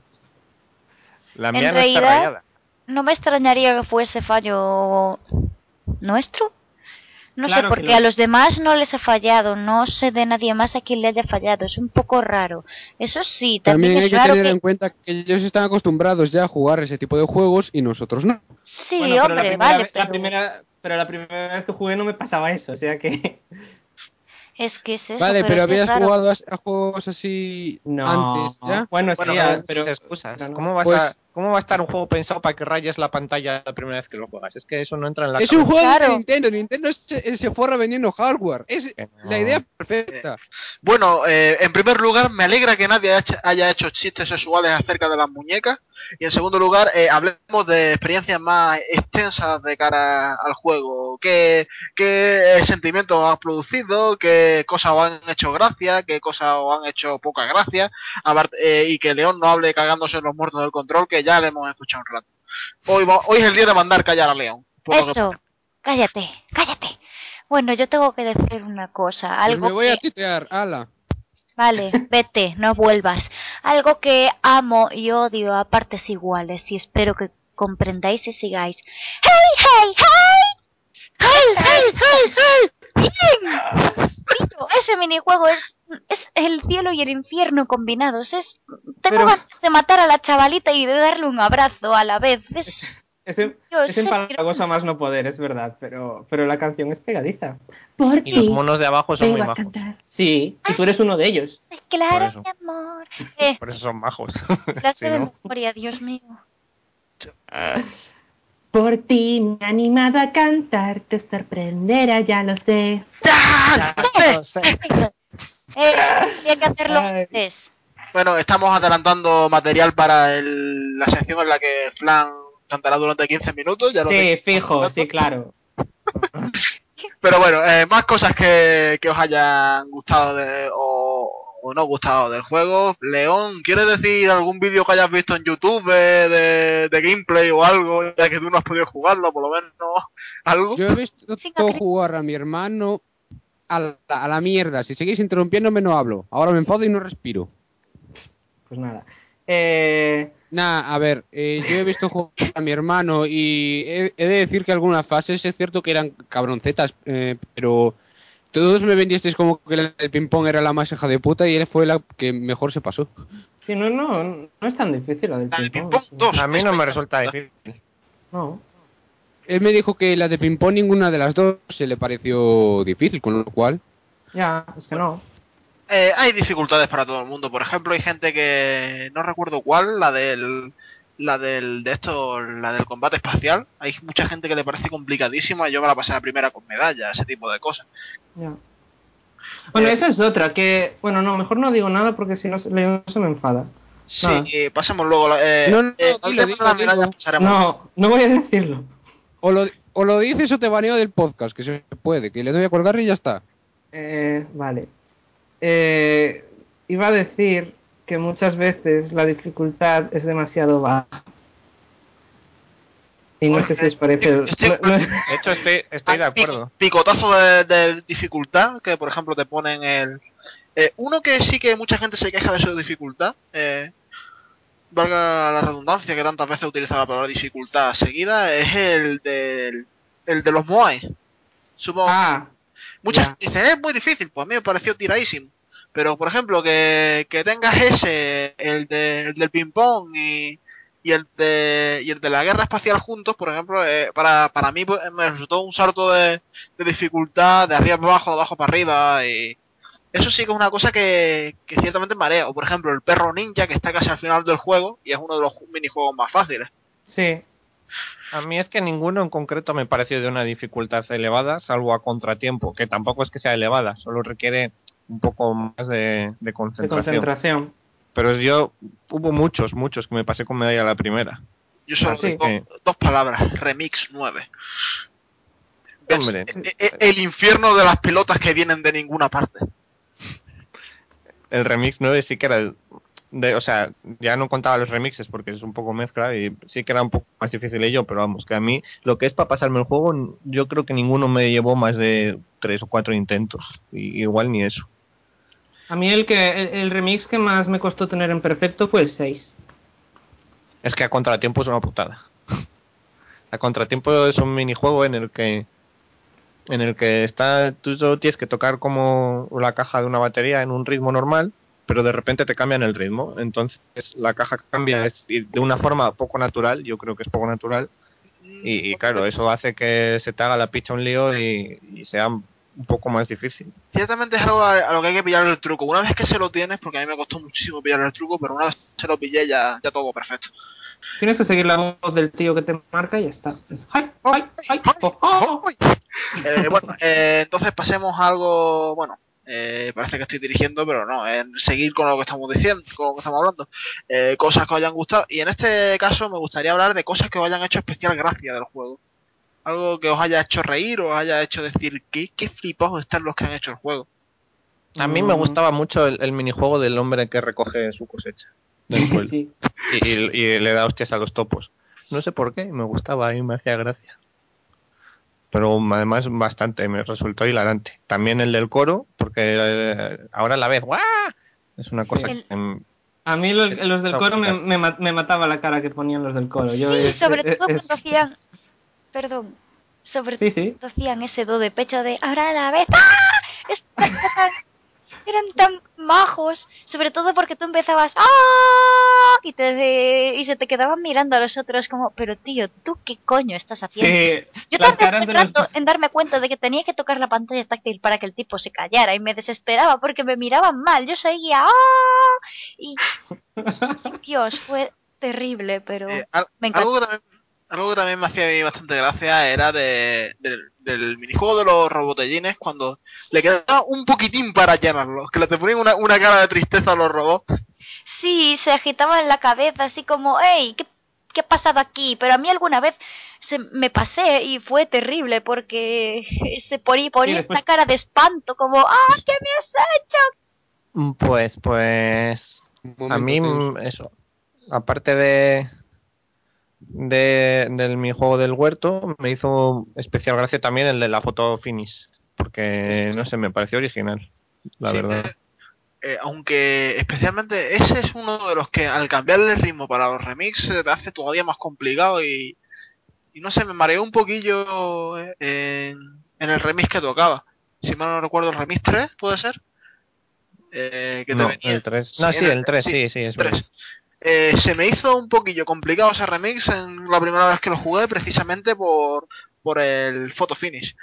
La En mía no está realidad, rayada. no me extrañaría que fuese fallo nuestro. No sé, Claro que porque lo a es. los demás no les ha fallado. No sé de nadie más a quien le haya fallado. Es un poco raro. Eso sí, también También hay es que raro tener que... en cuenta que ellos están acostumbrados ya a jugar ese tipo de juegos y nosotros no. Sí, Bueno, pero la hombre, primera vale, vez, la pero primera, pero la primera vez que jugué no me pasaba eso, o sea que es que es eso, Vale, pero pero sí es habías raro. jugado a, a juegos así no. antes ya. Bueno, sí, Bueno, ah, No pero, te excusas. pero no. ¿Cómo vas a, Pues cómo va a estar un juego pensado para que rayes la pantalla la primera vez que lo juegas? Es que eso no entra en la es un cabeza. juego de Claro, Nintendo. Nintendo se, se forra vendiendo hardware. Es Que la idea no. perfecta. Bueno, eh, en primer lugar, me alegra que nadie haya hecho, haya hecho chistes sexuales acerca de las muñecas. Y en segundo lugar, eh, hablemos de experiencias más extensas de cara al juego. ¿Qué, qué sentimientos has producido? ¿Qué cosas os han hecho gracia? ¿Qué cosas os han hecho poca gracia? Aparte, eh, y que León no hable cagándose en los muertos del control, que ya le hemos escuchado un rato. Hoy, va- hoy es el día de mandar callar a León. Por lo que eso. Cállate, cállate. Bueno, yo tengo que decir una cosa. Pues me Algo voy que... a titear. Ala. Vale, vete, no vuelvas. Algo que amo y odio a partes iguales y espero que comprendáis y sigáis. ¡Hey, hey, hey! ¡Hey, hey, hey, hey! ¡Bien! Tío, ese minijuego es, es el cielo y el infierno combinados. Es, tengo Pero ganas de matar a la chavalita y de darle un abrazo a la vez. Es, es, em- Dios, es es empalagoso a más no poder, es verdad, pero, pero la canción es pegadiza. Por Y los ti monos de abajo son muy vengo a majos. cantar. Sí, y tú eres uno de ellos. Por claro, eso. mi amor. Eh, Por eso son majos. la sé Si de no, memoria, Dios mío. Por ti me he animado a cantar, te sorprenderá, ya lo sé. ¡Ya! no sé. Eh, tenía que hacerlo Ay. antes. Bueno, estamos adelantando material para el- la sección en la que Flan cantará durante quince minutos. Ya lo Sí, tengo fijo, imaginando. sí, claro. Pero bueno, eh, más cosas que, que os hayan gustado de, o, o no gustado del juego. León, ¿quieres decir algún vídeo que hayas visto en YouTube de, de, de gameplay o algo, ya que tú no has podido jugarlo, por lo menos algo? Yo he visto Sin todo acri- jugar a mi hermano a la, a la mierda. Si seguís interrumpiéndome, no hablo. Ahora me enfado y no respiro. Pues nada. Eh, Nah, a ver, eh, yo he visto jugar a mi hermano y he, he de decir que algunas fases es cierto que eran cabroncetas, eh, pero todos me vendisteis como que la del ping-pong era la más hija de puta y él fue la que mejor se pasó. sí, no, no, no es tan difícil la del La del ping-pong. ping-pong sí. dos. A mí no me resulta difícil. No. Él me dijo que la de ping-pong ninguna de las dos se le pareció difícil, con lo cual... Ya, es que no. Eh, hay dificultades para todo el mundo. Por ejemplo, hay gente que no recuerdo cuál, la del la del de esto, la del combate espacial. Hay mucha gente que le parece complicadísima. Yo me la pasé la primera con medalla, ese tipo de cosas. Ya. Bueno, Eh, esa es otra, que... Bueno, no, mejor no digo nada porque si no se, León se me enfada. sí, Nada. eh, pasemos luego. la- Eh, No, no, eh, no, el dilo, tema de dilo, las medallas dilo. pasaremos. No, no voy a decirlo. O lo, o lo dices o te baneo del podcast, que se puede, que le doy a colgar y ya está. Eh, vale. Eh, iba a decir que muchas veces la dificultad es demasiado baja. Y no sé si os parece... Estoy- no- no es- De hecho, estoy, estoy de Hay pic- acuerdo. picotazo de, de dificultad, que por ejemplo te ponen el... eh, uno que sí que mucha gente se queja de su dificultad, eh, valga la redundancia que tantas veces he utilizado la palabra dificultad seguida, es el del el de los Moai. Supongo que Ah, mucha ya. gente dice, es muy difícil, pues a mí me pareció tiradísimo. Pero, por ejemplo, que, que tengas ese, el, de, el del ping-pong y, y, el de, y el de la guerra espacial juntos, por ejemplo, eh, para, para mí pues, me resultó un salto de, de dificultad de arriba para abajo, de abajo para arriba. Y eso sí que es una cosa que, que ciertamente marea. O, por ejemplo, el perro ninja, que está casi al final del juego y es uno de los minijuegos más fáciles. Sí. A mí es que ninguno en concreto me pareció de una dificultad elevada, salvo a Contratiempo, que tampoco es que sea elevada, solo requiere un poco más de, de concentración. De concentración. Pero yo, hubo muchos, muchos que me pasé con medalla a la primera. Yo solo Así digo que, dos palabras, Remix nueve. ¿Ves? hombre, E- e- El infierno de las pelotas que vienen de ninguna parte. el remix nueve sí que era... De, o sea, ya no contaba los remixes porque es un poco mezcla y sí que era un poco más difícil ello, pero vamos, que a mí lo que es para pasarme el juego, yo creo que ninguno me llevó más de tres o cuatro intentos, y igual ni eso. A mí el que el, el remix que más me costó tener en perfecto fue el seis. Es que a Contratiempo es una putada. A Contratiempo es un minijuego en el que en el que está, tú solo tienes que tocar como la caja de una batería en un ritmo normal, pero de repente te cambian el ritmo. Entonces la caja cambia de una forma poco natural, yo creo que es poco natural, y, y claro, eso hace que se te haga la picha un lío y, y sea un poco más difícil. Ciertamente es algo a, a lo que hay que pillar el truco. Una vez que se lo tienes, porque a mí me costó muchísimo pillar el truco, pero una vez se lo pillé ya, ya todo perfecto. Tienes que seguir la voz del tío que te marca y ya está. ¡Ay, ay, ay! Oh, oh. Eh, bueno, eh, entonces pasemos a algo, bueno, eh, parece que estoy dirigiendo, pero no, en seguir con lo que estamos diciendo, con lo que estamos hablando, eh, cosas que os hayan gustado, y en este caso me gustaría hablar de cosas que os hayan hecho especial gracia del juego. Algo que os haya hecho reír o os haya hecho decir, ¿qué, qué flipados están los que han hecho el juego? A mí me Mm. gustaba mucho el, el minijuego del hombre que recoge su cosecha del suelo. Sí. y, y, y le da hostias a los topos. No sé por qué, me gustaba y me hacía gracia. Pero además bastante, me resultó hilarante. También el del coro, porque eh, ahora la vez, ¡guau! Es una cosa Sí. que... em, A mí los, es- los del coro me, me, ma- me mataba la cara que ponían los del coro. Yo Sí, es, sobre es- todo cuando es- hacían, perdón, sobre Sí, todo sí. cuando hacían ese do de pecho de ahora a la vez. ¡Ah! Es- era tan- eran tan majos, sobre todo porque tú empezabas ¡ah! Y, te, y se te quedaban mirando a los otros como, pero tío, ¿tú qué coño estás haciendo? Sí. Yo Las tardé caras un de los... rato en darme cuenta de que tenía que tocar la pantalla táctil para que el tipo se callara y me desesperaba porque me miraban mal. Yo seguía ¡ah! Y Dios, fue terrible, Eh, pero al- me algo, encantó. que también, algo que también me hacía a mí bastante gracia era de, de- del minijuego de los robotellines, cuando le quedaba un poquitín para llenarlo, que le te ponían una, una cara de tristeza a los robots. Sí, se agitaba en la cabeza así como, hey, ¿qué, ¿qué ha pasado aquí? Pero a mí alguna vez se me pasé y fue terrible porque se ponía, Sí, ponía una después... cara de espanto como, ¡ah, qué me has hecho! Pues, pues... Un A momento mí, tenso. mm, eso. Aparte de, de del minijuego del huerto, me hizo especial gracia también el de la foto finish. Porque, no sé, me pareció original, la Sí, verdad. eh, eh, aunque especialmente ese es uno de los que al cambiarle el ritmo para los remixes se te hace todavía más complicado y, y no sé, me mareó un poquillo eh, en, en el remix que tocaba. Si mal no recuerdo, el remix tres, ¿puede ser? Eh, que te No, venía... el tres. Sí, No, en sí, el, el tres, sí, sí, sí, es verdad. tres. Eh, se me hizo un poquillo complicado ese remix en la primera vez que lo jugué, precisamente por, por el photo finish.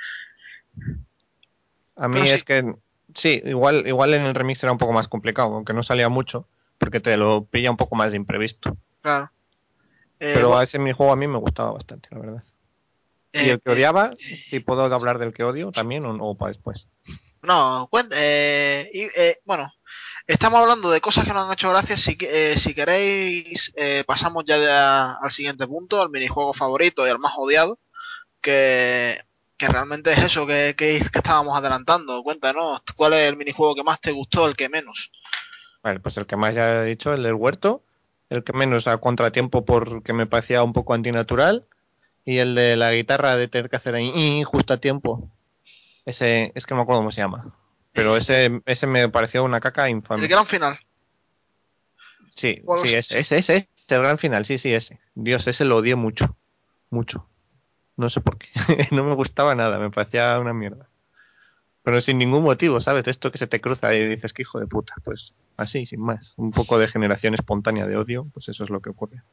A Pero mí sí, es que sí, igual, igual en el remix era un poco más complicado, aunque no salía mucho, porque te lo pilla un poco más de imprevisto. claro. Eh, Pero bueno, a ese minijuego a mí me gustaba bastante, la verdad. ¿Y eh, el que eh, odiaba? Si puedo hablar del que odio también o, o para después. no, cuenta, eh, y, eh, bueno, estamos hablando de cosas que nos han hecho gracia. Si, eh, si queréis, eh, pasamos ya de a- al siguiente punto, al minijuego favorito y al más odiado, que, que realmente es eso que, que, que estábamos adelantando. Cuéntanos, ¿cuál es el minijuego que más te gustó, el que menos? Vale, pues el que más ya he dicho, el del huerto, el que menos a contratiempo porque me parecía un poco antinatural, y el de la guitarra de tener que hacer ahí "ii", justo a tiempo. Ese, es que no me acuerdo cómo se llama. Pero Eh, ese, ese me pareció una caca el infame. gran final. Sí, O algo sí, así, ese, sí. ese, ese, es el gran final, sí, sí, ese. Dios, ese lo odié mucho, mucho. No sé por qué. No me gustaba nada, me parecía una mierda. pero sin ningún motivo, ¿sabes? Esto que se te cruza y dices que hijo de puta, pues así, sin más. Un poco de generación espontánea de odio, pues eso es lo que ocurre.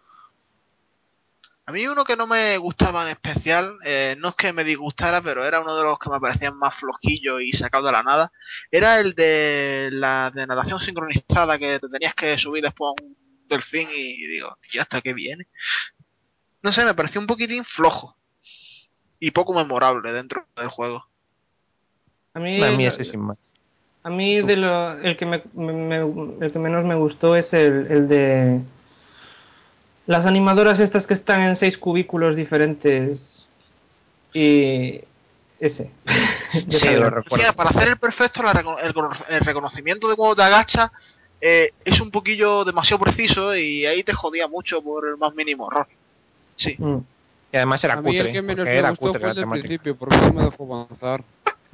A mí uno que no me gustaba en especial, eh, no es que me disgustara, pero era uno de los que me parecían más flojillos y sacado de la nada, era el de la de natación sincronizada, que te tenías que subir después a un delfín y digo, tío, ¿hasta qué viene? No sé, me pareció un poquitín flojo y poco memorable dentro del juego. A mí, A mí ese sin más. a mí de lo, el, que me, me- el que menos me gustó es el, el de las animadoras estas que están en seis cubículos diferentes y ese. De Sí, Sí, lo Pedro. recuerdo. para hacer el perfecto, la reco- el, cono- el reconocimiento de cuando te agachas eh, es un poquillo demasiado preciso y ahí te jodía mucho por el más mínimo error. Sí. Mm. Y además era A mí el cutre, que menos porque me era gustó cutre fue la el del temática. principio, porque no me dejó avanzar.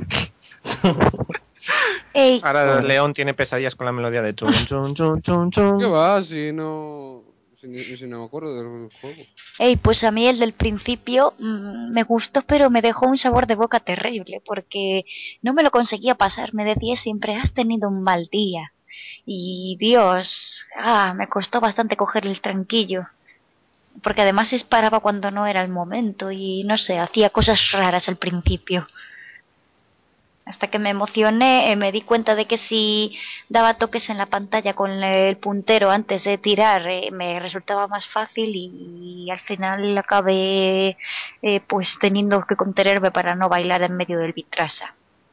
Ey, Ahora Vale. León tiene pesadillas con la melodía de chun chun chun chun chun. ¿Qué va? Si no... Si, ni- si no me acuerdo del juego. ey, pues a mí el del principio mm, me gustó, pero me dejó un sabor de boca terrible, porque no me lo conseguía pasar. Me decía siempre, has tenido un mal día. Y Dios, ah, me costó bastante coger el tranquillo. Porque además disparaba cuando no era el momento y no sé, hacía cosas raras al principio. Hasta que me emocioné, eh, me di cuenta de que si daba toques en la pantalla con el puntero antes de tirar, eh, me resultaba más fácil y, y al final acabé eh, pues teniendo que contenerme para no bailar en medio del Vitrasa.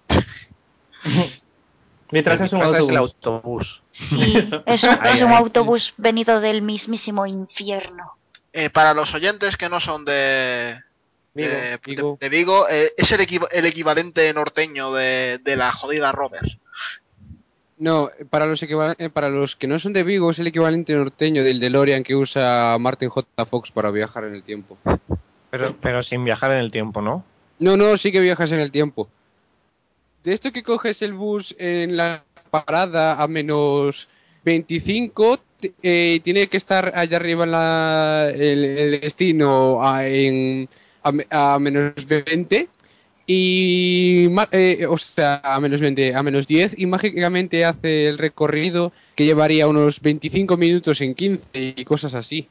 Mientras El es un Vitrasa es el autobús. autobús. Sí, Eso. es un, Ahí, es un ahí. autobús venido del mismísimo infierno. Eh, para los oyentes que no son de, Vigo. de, Vigo. de- de Vigo, eh, es el, equiv- el equivalente norteño de, de la jodida Rover. No, para los, equival- eh, para los que no son de Vigo es el equivalente norteño del DeLorean que usa Martin J. Fox para viajar en el tiempo. Pero, pero sin viajar en el tiempo, ¿no? No, no, sí que viajas en el tiempo. De esto que coges el bus en la parada a menos veinticinco, t- eh, tiene que estar allá arriba en la, el, el destino a, en, a, me- a menos veinte y ma- eh, o sea, a menos veinte, a menos diez y mágicamente hace el recorrido que llevaría unos veinticinco minutos en quince y cosas así.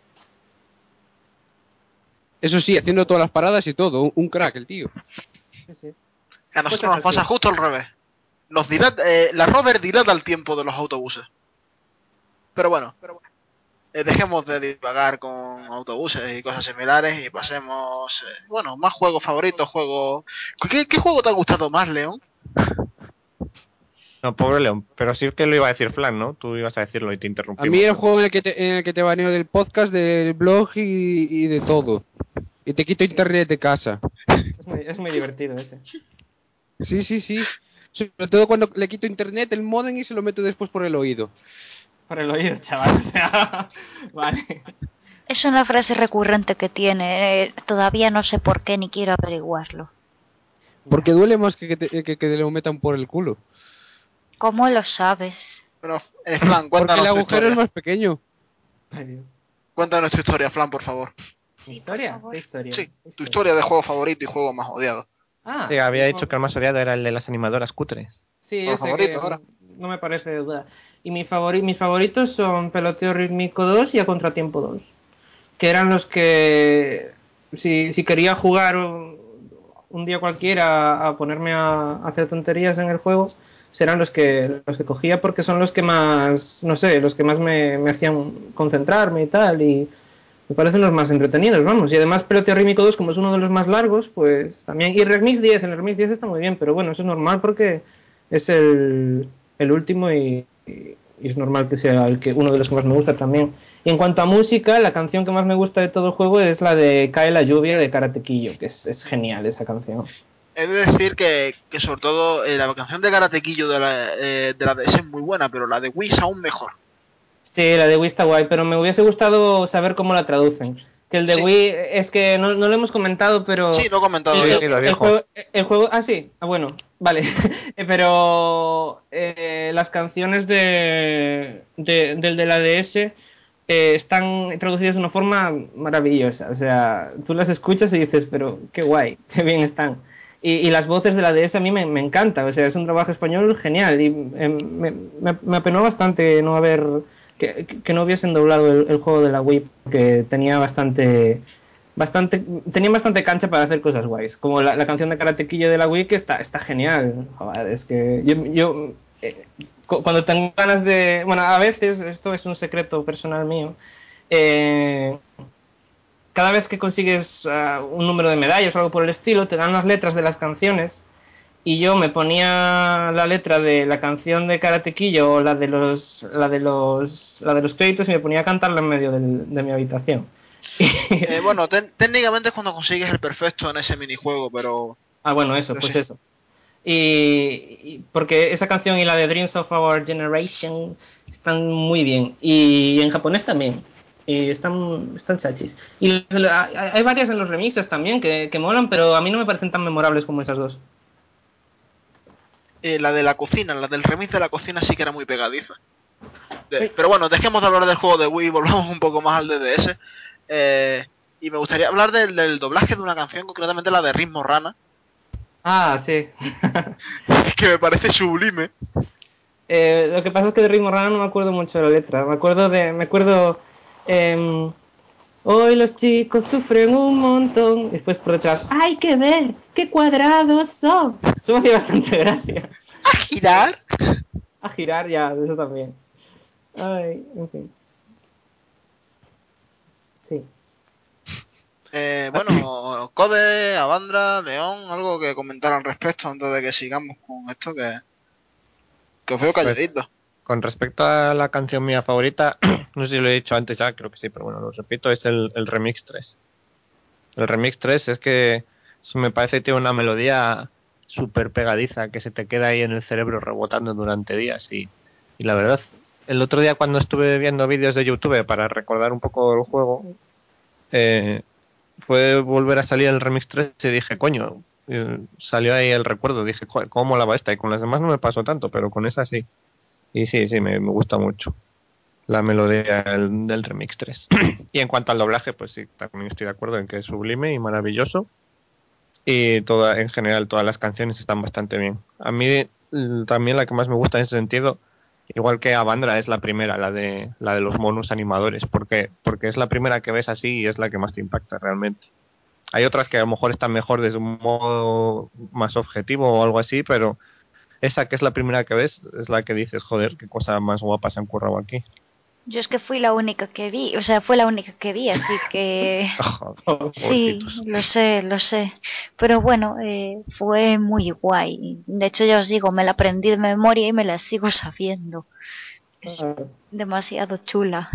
Eso sí, haciendo todas las paradas y todo, un, un crack el tío. Sí, sí. A nosotros Cosas nos pasa así. justo al revés. Nos dilata, eh, la Rover dilata el tiempo de los autobuses. Pero bueno, eh, dejemos de divagar con autobuses y cosas similares y pasemos, eh, bueno, más juegos favoritos, juegos... ¿Qué, ¿Qué juego te ha gustado más, León? No, pobre León. Pero sí que lo iba a decir Flan, ¿no? Tú ibas a decirlo y te A interrumpimos. mí el juego en el que te, en el que te baneo del podcast, del blog y, y de todo. Y te quito internet de casa. Es muy, es muy divertido ese. Sí, sí, sí. Sobre todo cuando le quito internet, el modem y se lo meto después por el oído. Por el oído, chaval. O sea, vale. Es una frase recurrente que tiene, eh, todavía no sé por qué ni quiero averiguarlo. Porque duele más que que, te- que, que lo metan por el culo. ¿Cómo lo sabes? Bueno, eh, Flan, Porque el cuéntanos tu agujero es historia. más pequeño. Ay, Dios. Cuéntanos tu historia, Flan, por favor. ¿Mi Sí, por historia? favor. ¿Qué historia? Sí, ¿Qué tu historia? historia de juego favorito y juego más odiado. Ah, Sí, había dicho no- que el más odiado era el de las animadoras cutres. sí, Juego ese favorito que ahora. no me parece duda. Y mi favori mis favoritos son Peloteo Rítmico dos y A Contratiempo dos. Que eran los que, si, si quería jugar un, un día cualquiera a ponerme a, a hacer tonterías en el juego, serán los que los que cogía porque son los que más, no sé, los que más me, me hacían concentrarme y tal. Y me parecen los más entretenidos, vamos. Y además Peloteo Rítmico dos, como es uno de los más largos, pues también. Y Remix diez, el Remix diez está muy bien, pero bueno, eso es normal porque es el, el último y, y- y es normal que sea el que, uno de los que más me gusta también. Y en cuanto a música, la canción que más me gusta de todo el juego es la de Cae la lluvia de Karate Kid, que es, es genial esa canción. He de decir que, que sobre todo eh, la canción de Karatequillo de la, eh, de la D S es muy buena, pero la de Wii es aún mejor. Sí, la de Wii está guay, pero me hubiese gustado saber cómo la traducen. Que el de Sí, Wii es que no, no lo hemos comentado, pero sí, lo he comentado el, Sí, yo. el- sí, lo el dijo. juego, el juego, ah sí, ah, bueno, vale, pero eh, las canciones de, de- del de la D S eh, están traducidas de una forma maravillosa, o sea, tú las escuchas y dices, pero qué guay, qué bien están. Y, y las voces de la D S a mí me, me encantan, o sea, es un trabajo español genial y eh, me, me, me apenó bastante no haber, que, que no hubiesen doblado el, el juego de la Wii, porque tenía bastante, bastante, tenía bastante cancha para hacer cosas guays, como la, la canción de Karate Kid de la Wii, que está, está genial. Joder, es que yo, yo eh, cuando tengo ganas de, bueno, a veces, esto es un secreto personal mío, eh, cada vez que consigues uh, un número de medallas o algo por el estilo, te dan las letras de las canciones y yo me ponía la letra de la canción de Karate Kid o la de los la de los la de los créditos y me ponía a cantarla en medio del, de mi habitación. Eh, bueno, técnicamente es cuando consigues el perfecto en ese minijuego, pero... Ah, bueno, eso, pero pues sí. eso. Y, y porque esa canción y la de Dreams of Our Generation están muy bien. Y en japonés también. Y están, están chachis. Y hay varias en los remixes también que, que molan, pero a mí no me parecen tan memorables como esas dos. Eh, la de la cocina, la del remix de la cocina sí que era muy pegadiza. De, pero bueno, dejemos de hablar del juego de Wii y volvamos un poco más al D D S. Eh, y me gustaría hablar del, del doblaje de una canción, concretamente la de Ritmo Rana. Ah, sí. Que me parece sublime. Eh, lo que pasa es que de Ritmo Rana no me acuerdo mucho de la letra. Me acuerdo de. Me acuerdo. Eh, Hoy los chicos sufren un montón. Después por detrás. ¡Hay que ver! ¡Qué cuadrados son! Eso me hacía bastante gracia. ¿A girar? A girar ya, eso también. Ay, en fin. Sí. Eh, bueno, Code, Avandra, León, algo que comentar al respecto antes de que sigamos con esto, que, que os veo calladitos. Pues, con respecto a la canción mía favorita, no sé si lo he dicho antes ya, creo que sí, pero bueno, lo repito, es el, el Remix tres. El Remix tres es que me parece que tiene una melodía súper pegadiza que se te queda ahí en el cerebro rebotando durante días y, y la verdad, el otro día cuando estuve viendo vídeos de YouTube para recordar un poco el juego, eh, fue volver a salir el Remix tres y dije, coño, eh, salió ahí el recuerdo, dije, ¿cómo molaba esta? Y con las demás no me pasó tanto, pero con esa sí. Y sí, sí, me, me gusta mucho la melodía del, del Remix tres. Y en cuanto al doblaje, pues sí, también estoy de acuerdo en que es sublime y maravilloso. Y toda, en general todas las canciones están bastante bien. A mí también la que más me gusta en ese sentido, igual que Avandra, es la primera, la de la de los monos animadores, porque porque es la primera que ves así y es la que más te impacta realmente. Hay otras que a lo mejor están mejor desde un modo más objetivo o algo así, pero esa que es la primera que ves es la que dices, joder, qué cosa más guapa se han currado aquí. Yo es que fui la única que vi, o sea, fue la única que vi, así que Joder, sí, pobrecitos. lo sé, lo sé. Pero bueno, eh, fue muy guay. De hecho, ya os digo, me la aprendí de memoria y me la sigo sabiendo. Es demasiado chula.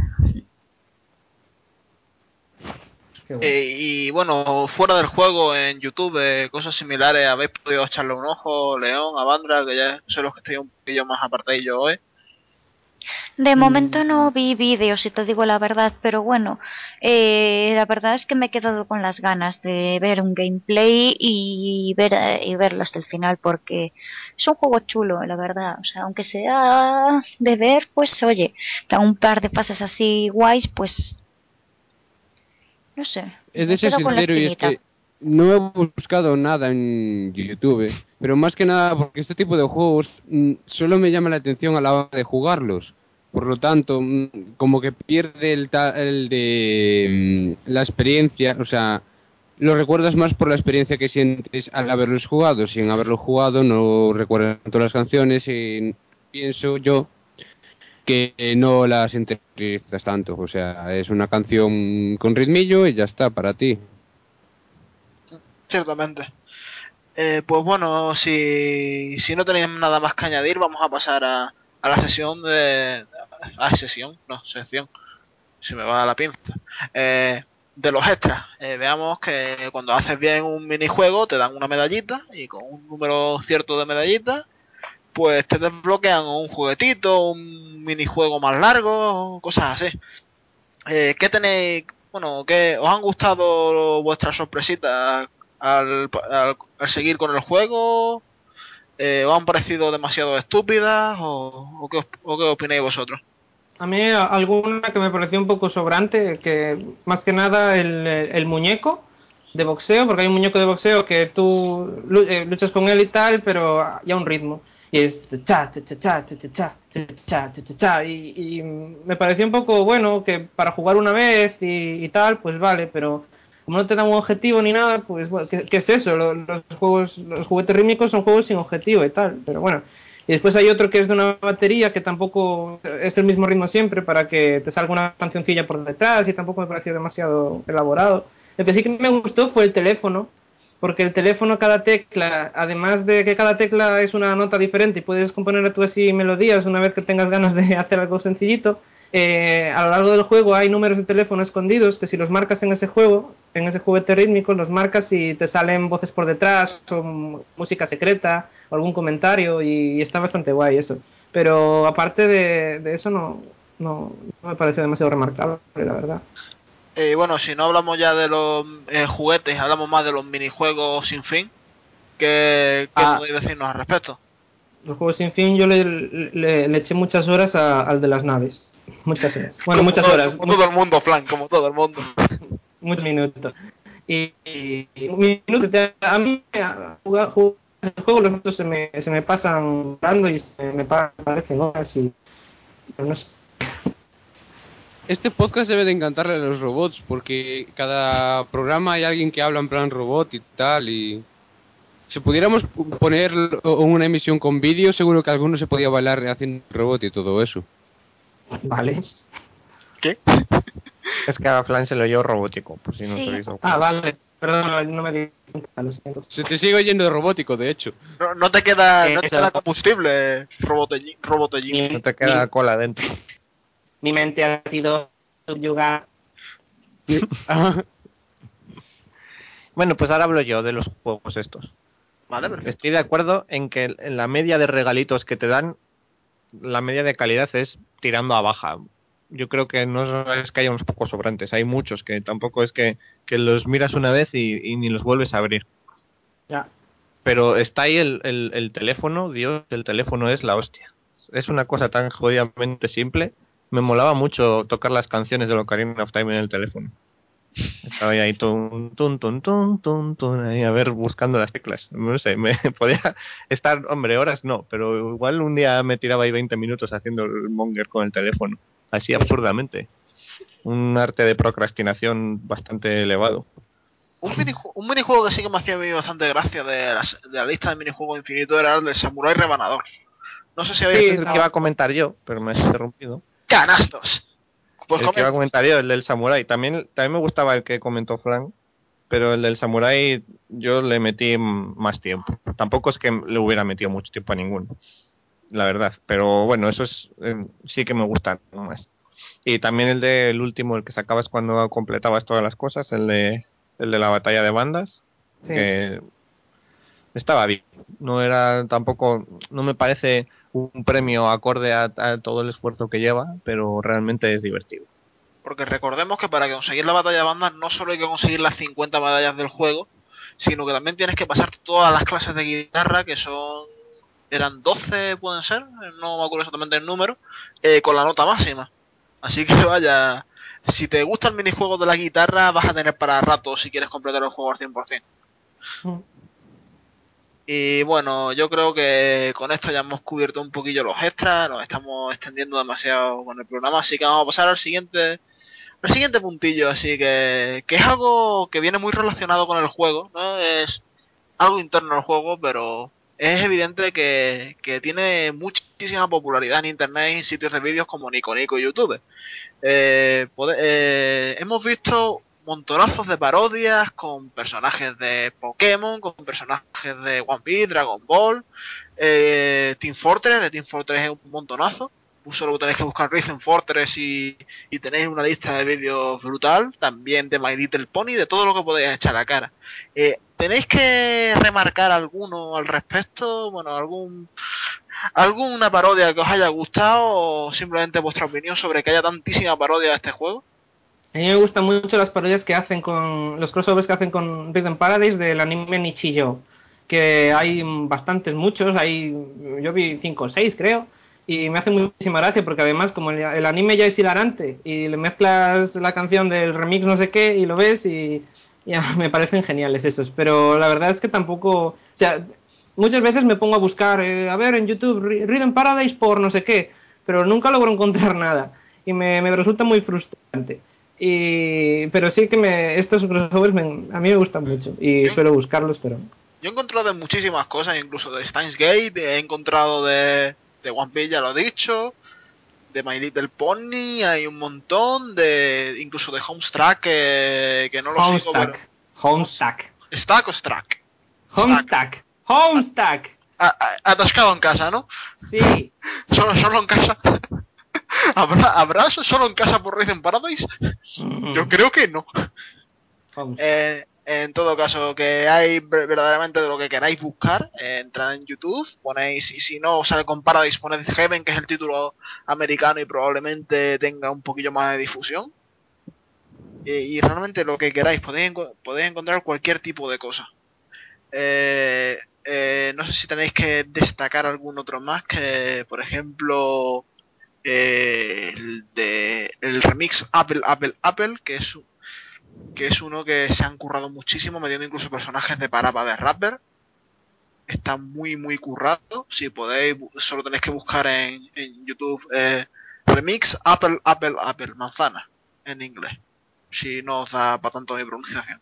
Qué bueno. Eh, y bueno, fuera del juego, en YouTube, eh, cosas similares, habéis podido echarle un ojo, León, Avandra, que ya son los que estoy un poquillo más apartadillo hoy. De momento Mm, no vi vídeos, si te digo la verdad, pero bueno, eh, la verdad es que me he quedado con las ganas de ver un gameplay y ver eh, y verlo hasta el final porque es un juego chulo, la verdad. O sea, aunque sea de ver, pues oye, da un par de pases así guays, pues no sé, Es me de he ser quedado con la sincero y es espinita. que no he buscado nada en YouTube, pero más que nada porque este tipo de juegos mm, solo me llama la atención a la hora de jugarlos. Por lo tanto, mm, como que pierde el, ta- el de mm, la experiencia, o sea, lo recuerdas más por la experiencia que sientes al haberlos jugado. Sin haberlo jugado no recuerdas tanto las canciones y pienso yo que no las interiorizas tanto. O sea, es una canción con ritmillo y ya está para ti. Ciertamente. Eh, pues bueno, si, si no tenéis nada más que añadir, vamos a pasar a, a la sesión de... A sesión, no, sección. Se me va la pinza. Eh, de los extras. Eh, veamos que cuando haces bien un minijuego te dan una medallita y con un número cierto de medallitas pues te desbloquean un juguetito, un minijuego más largo, cosas así. Eh, ¿Qué tenéis? Bueno, ¿qué os han gustado vuestras sorpresitas al, al, al seguir con el juego? Eh, ¿Os han parecido demasiado estúpidas? ¿O, o, qué, os, o qué opináis vosotros? A mí alguna que me pareció un poco sobrante, que más que nada el, el muñeco, de boxeo, porque hay un muñeco de boxeo que tú luchas con él y tal, pero ya un ritmo. Y es cha, cha, cha, cha, cha, cha, cha, cha, cha, cha, y, y me pareció un poco bueno que para jugar una vez y, y tal, pues vale, pero como no te dan un objetivo ni nada, pues bueno, ¿qué, qué es eso? Los, los juegos, los juguetes rítmicos son juegos sin objetivo y tal, pero bueno. Y después hay otro que es de una batería que tampoco es el mismo ritmo siempre para que te salga una cancioncilla por detrás y tampoco me pareció demasiado elaborado. Lo que sí que me gustó fue el teléfono, porque el teléfono, cada tecla, además de que cada tecla es una nota diferente y puedes componer tú así melodías una vez que tengas ganas de hacer algo sencillito, eh, a lo largo del juego hay números de teléfono escondidos que si los marcas en ese juego, en ese juguete rítmico, los marcas y te salen voces por detrás o música secreta o algún comentario y, y está bastante guay eso. Pero aparte de, de eso no, no, no me parece demasiado remarcable, la verdad. Eh, bueno, si no hablamos ya de los eh, juguetes, hablamos más de los minijuegos sin fin. ¿Qué, qué Ah, podéis decirnos al respecto? los juegos sin fin yo le, le, le eché muchas horas a, al de las naves. Muchas horas. Bueno, Como muchas todo, horas. como todo el mundo, Flan, como todo el mundo. Muchos minutos. Y, y, y minutos, a mí jugar, jugar el juego los minutos se me, se me pasan dando y se me parecen horas y no sé. Este podcast debe de encantarle a los robots, porque cada programa hay alguien que habla en plan robot y tal, y si pudiéramos poner una emisión con vídeo, seguro que alguno se podía bailar haciendo robot y todo eso. Vale. ¿Qué? Es que a Flan se lo oyó robótico, por si no Sí. se lo hizo. Ah, vale. Perdón, no me di cuenta, lo siento. Se te sigue oyendo de robótico, de hecho. No, no te queda, no te Eso. queda combustible, robotellín. robotellín. No te queda Mi, cola dentro. mi mente ha sido subyugada. Ah, Bueno, pues ahora hablo yo de los juegos estos. Vale, perfecto. Estoy de acuerdo en que en la media de regalitos que te dan, la media de calidad es tirando a baja. Yo creo que no es que haya unos pocos sobrantes, hay muchos que tampoco es que, que los miras una vez y, y ni los vuelves a abrir. Ya. Pero está ahí el, el, el teléfono, Dios, el teléfono es la hostia. Es una cosa tan jodidamente simple. Me molaba mucho tocar las canciones de Ocarina of Time en el teléfono. Estaba ahí tun, tun, tun, tun, tun, tun, ahí a ver, buscando las teclas. No sé, me podía estar, hombre, horas no, pero igual un día me tiraba ahí veinte minutos haciendo el monger con el teléfono. Así absurdamente. Un arte de procrastinación bastante elevado. Un, minijuego, un minijuego que sí que me hacía bastante gracia de la, de la lista de minijuegos infinito era el de Samurai Rebanador. No sé si habéis Ese Sí, es el que jugado. iba a comentar yo, pero me has interrumpido. ¡Canastos! Pues El que iba a comienza. comentar yo, el del Samurai. También, también me gustaba el que comentó Frank, pero el del Samurai yo le metí más tiempo. Tampoco es que le hubiera metido mucho tiempo a ninguno, la verdad. Pero bueno, eso es eh, sí que me gusta más. Y también el del último, el que sacabas cuando completabas todas las cosas, el de, el de la batalla de bandas, sí. que estaba bien. No era tampoco, no me parece un premio acorde a, a todo el esfuerzo que lleva, pero realmente es divertido. Porque recordemos que para conseguir la batalla de bandas no solo hay que conseguir las cincuenta medallas del juego, sino que también tienes que pasarte todas las clases de guitarra, que son... eran doce, pueden ser, no me acuerdo exactamente el número, eh, con la nota máxima. Así que vaya, si te gusta el minijuego de la guitarra, vas a tener para rato si quieres completar el juego al cien por cien. Mm. Y bueno, yo creo que con esto ya hemos cubierto un poquillo los extras, nos estamos extendiendo demasiado con el programa, así que vamos a pasar al siguiente el siguiente puntillo, así que, que es algo que viene muy relacionado con el juego, ¿no? Es algo interno al juego, pero es evidente que, que tiene muchísima popularidad en internet y en sitios de vídeos como Nico Nico y YouTube. Eh, pode, eh, hemos visto montonazos de parodias con personajes de Pokémon, con personajes de One Piece, Dragon Ball, eh, Team Fortress, de Team Fortress es un montonazo. Solo tenéis que buscar Rhythm Fortress y, y tenéis una lista de vídeos brutal, también de My Little Pony, de todo lo que podéis echar a cara. Eh, ¿Tenéis que remarcar alguno al respecto? Bueno, algún alguna parodia que os haya gustado o simplemente vuestra opinión sobre que haya tantísima parodia de este juego. A mí me gustan mucho las parodias que hacen con los crossovers que hacen con Rhythm Paradise del anime Nichijou, que hay bastantes, muchos, hay, yo vi cinco o seis creo, y me hace muchísima gracia porque además como el, el anime ya es hilarante y le mezclas la canción del remix no sé qué y lo ves y Ya, me parecen geniales esos, pero la verdad es que tampoco, o sea, muchas veces me pongo a buscar, eh, a ver, en YouTube, Rhythm Paradise por no sé qué, pero nunca logro encontrar nada y me, me resulta muy frustrante. Y, pero sí que me, estos crossovers me, a mí me gustan mucho y Yo, suelo buscarlos, pero... yo he encontrado de muchísimas cosas, incluso de Steins Gate, he encontrado de, de One Piece, ya lo he dicho, de My Little Pony, hay un montón, de incluso de Homestuck, que, que no lo sigo, pero... Homestuck, Homestuck, ¿Stack o Strack? Stack. Homestuck, Homestuck, A- a- atascado en casa, ¿no? sí. Solo, solo en casa. ¿Habrá, ¿Habrá solo en casa por Rhythm Paradise? Yo Mm, creo que no. Homestuck. Eh, en todo caso, que hay verdaderamente de lo que queráis buscar, eh, entrad en YouTube, ponéis, y si no os sale con Paradise, poned Heaven, que es el título americano y probablemente tenga un poquillo más de difusión. Eh, y realmente lo que queráis, podéis, podéis encontrar cualquier tipo de cosa. Eh, eh, no sé si tenéis que destacar algún otro más, que por ejemplo eh, el de el remix Apple Apple Apple, que es que es uno que se han currado muchísimo, metiendo incluso personajes de parapa de rapper. Está muy muy currado. Si podéis, solo tenéis que buscar en, en YouTube eh, remix Apple Apple Apple manzana en inglés, si no os da para tanto mi pronunciación.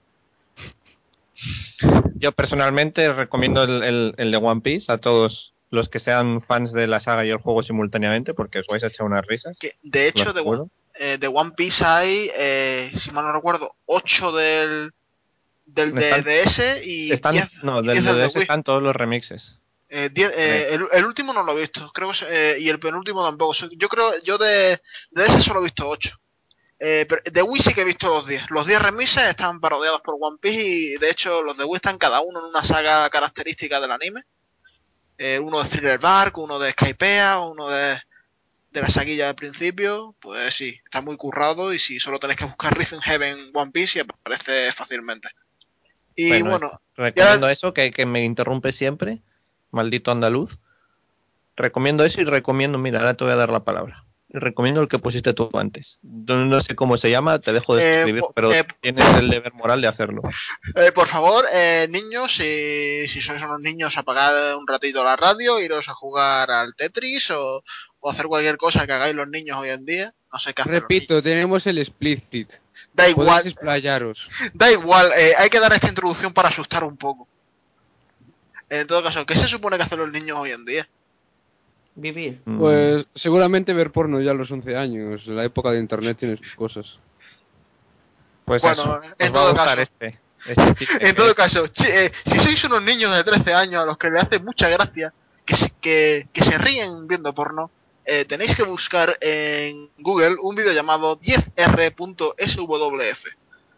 Yo personalmente recomiendo el, el, el de One Piece a todos los que sean fans de la saga y el juego simultáneamente, porque os vais a echar unas risas. Que, de hecho, de, eh, de One Piece hay, eh, si mal no recuerdo, ocho del, del están, D S y están, diez, no, y del diez del de D S Wii. están todos los remixes. Eh, diez, eh, el, el último no lo he visto, creo que eh, y el penúltimo tampoco. Yo creo, yo de, de ese solo he visto ocho. Eh, pero de Wii sí que he visto los diez. Los diez remixes están parodiados por One Piece y de hecho los de Wii están cada uno en una saga característica del anime. Eh, uno de Thriller Bark, uno de Skypea, uno de, de la saguilla del principio. Pues sí, está muy currado y si solo tenéis que buscar Rhythm Heaven One Piece y aparece fácilmente. Y bueno, bueno, recomiendo ya... eso, que, que me interrumpe siempre, maldito andaluz. Recomiendo eso y recomiendo, mira, ahora te voy a dar la palabra. Recomiendo el que pusiste tú antes. No, no sé cómo se llama, te dejo de Eh, escribir, po, pero eh, tienes el deber moral de hacerlo. Eh, por favor, eh, niños, si, si sois unos niños, apagad un ratito la radio, iros a jugar al Tetris o, o hacer cualquier cosa que hagáis los niños hoy en día. No sé qué hacer los niños. Repito, tenemos el split. Da Podéis igual, explayaros. da igual, eh, hay que dar esta introducción para asustar un poco. En todo caso, ¿qué se supone que hacen los niños hoy en día? Vivir. Pues seguramente ver porno ya a los once años. La época de internet tiene sus cosas. Pues Bueno, eso, en os va a todo gustar caso, este, este chiste en que todo es... caso, chi- eh, si sois unos niños de trece años a los que le hace mucha gracia que se, que, que se ríen viendo porno, eh, tenéis que buscar en Google un vídeo llamado diez erre punto ese doble efe.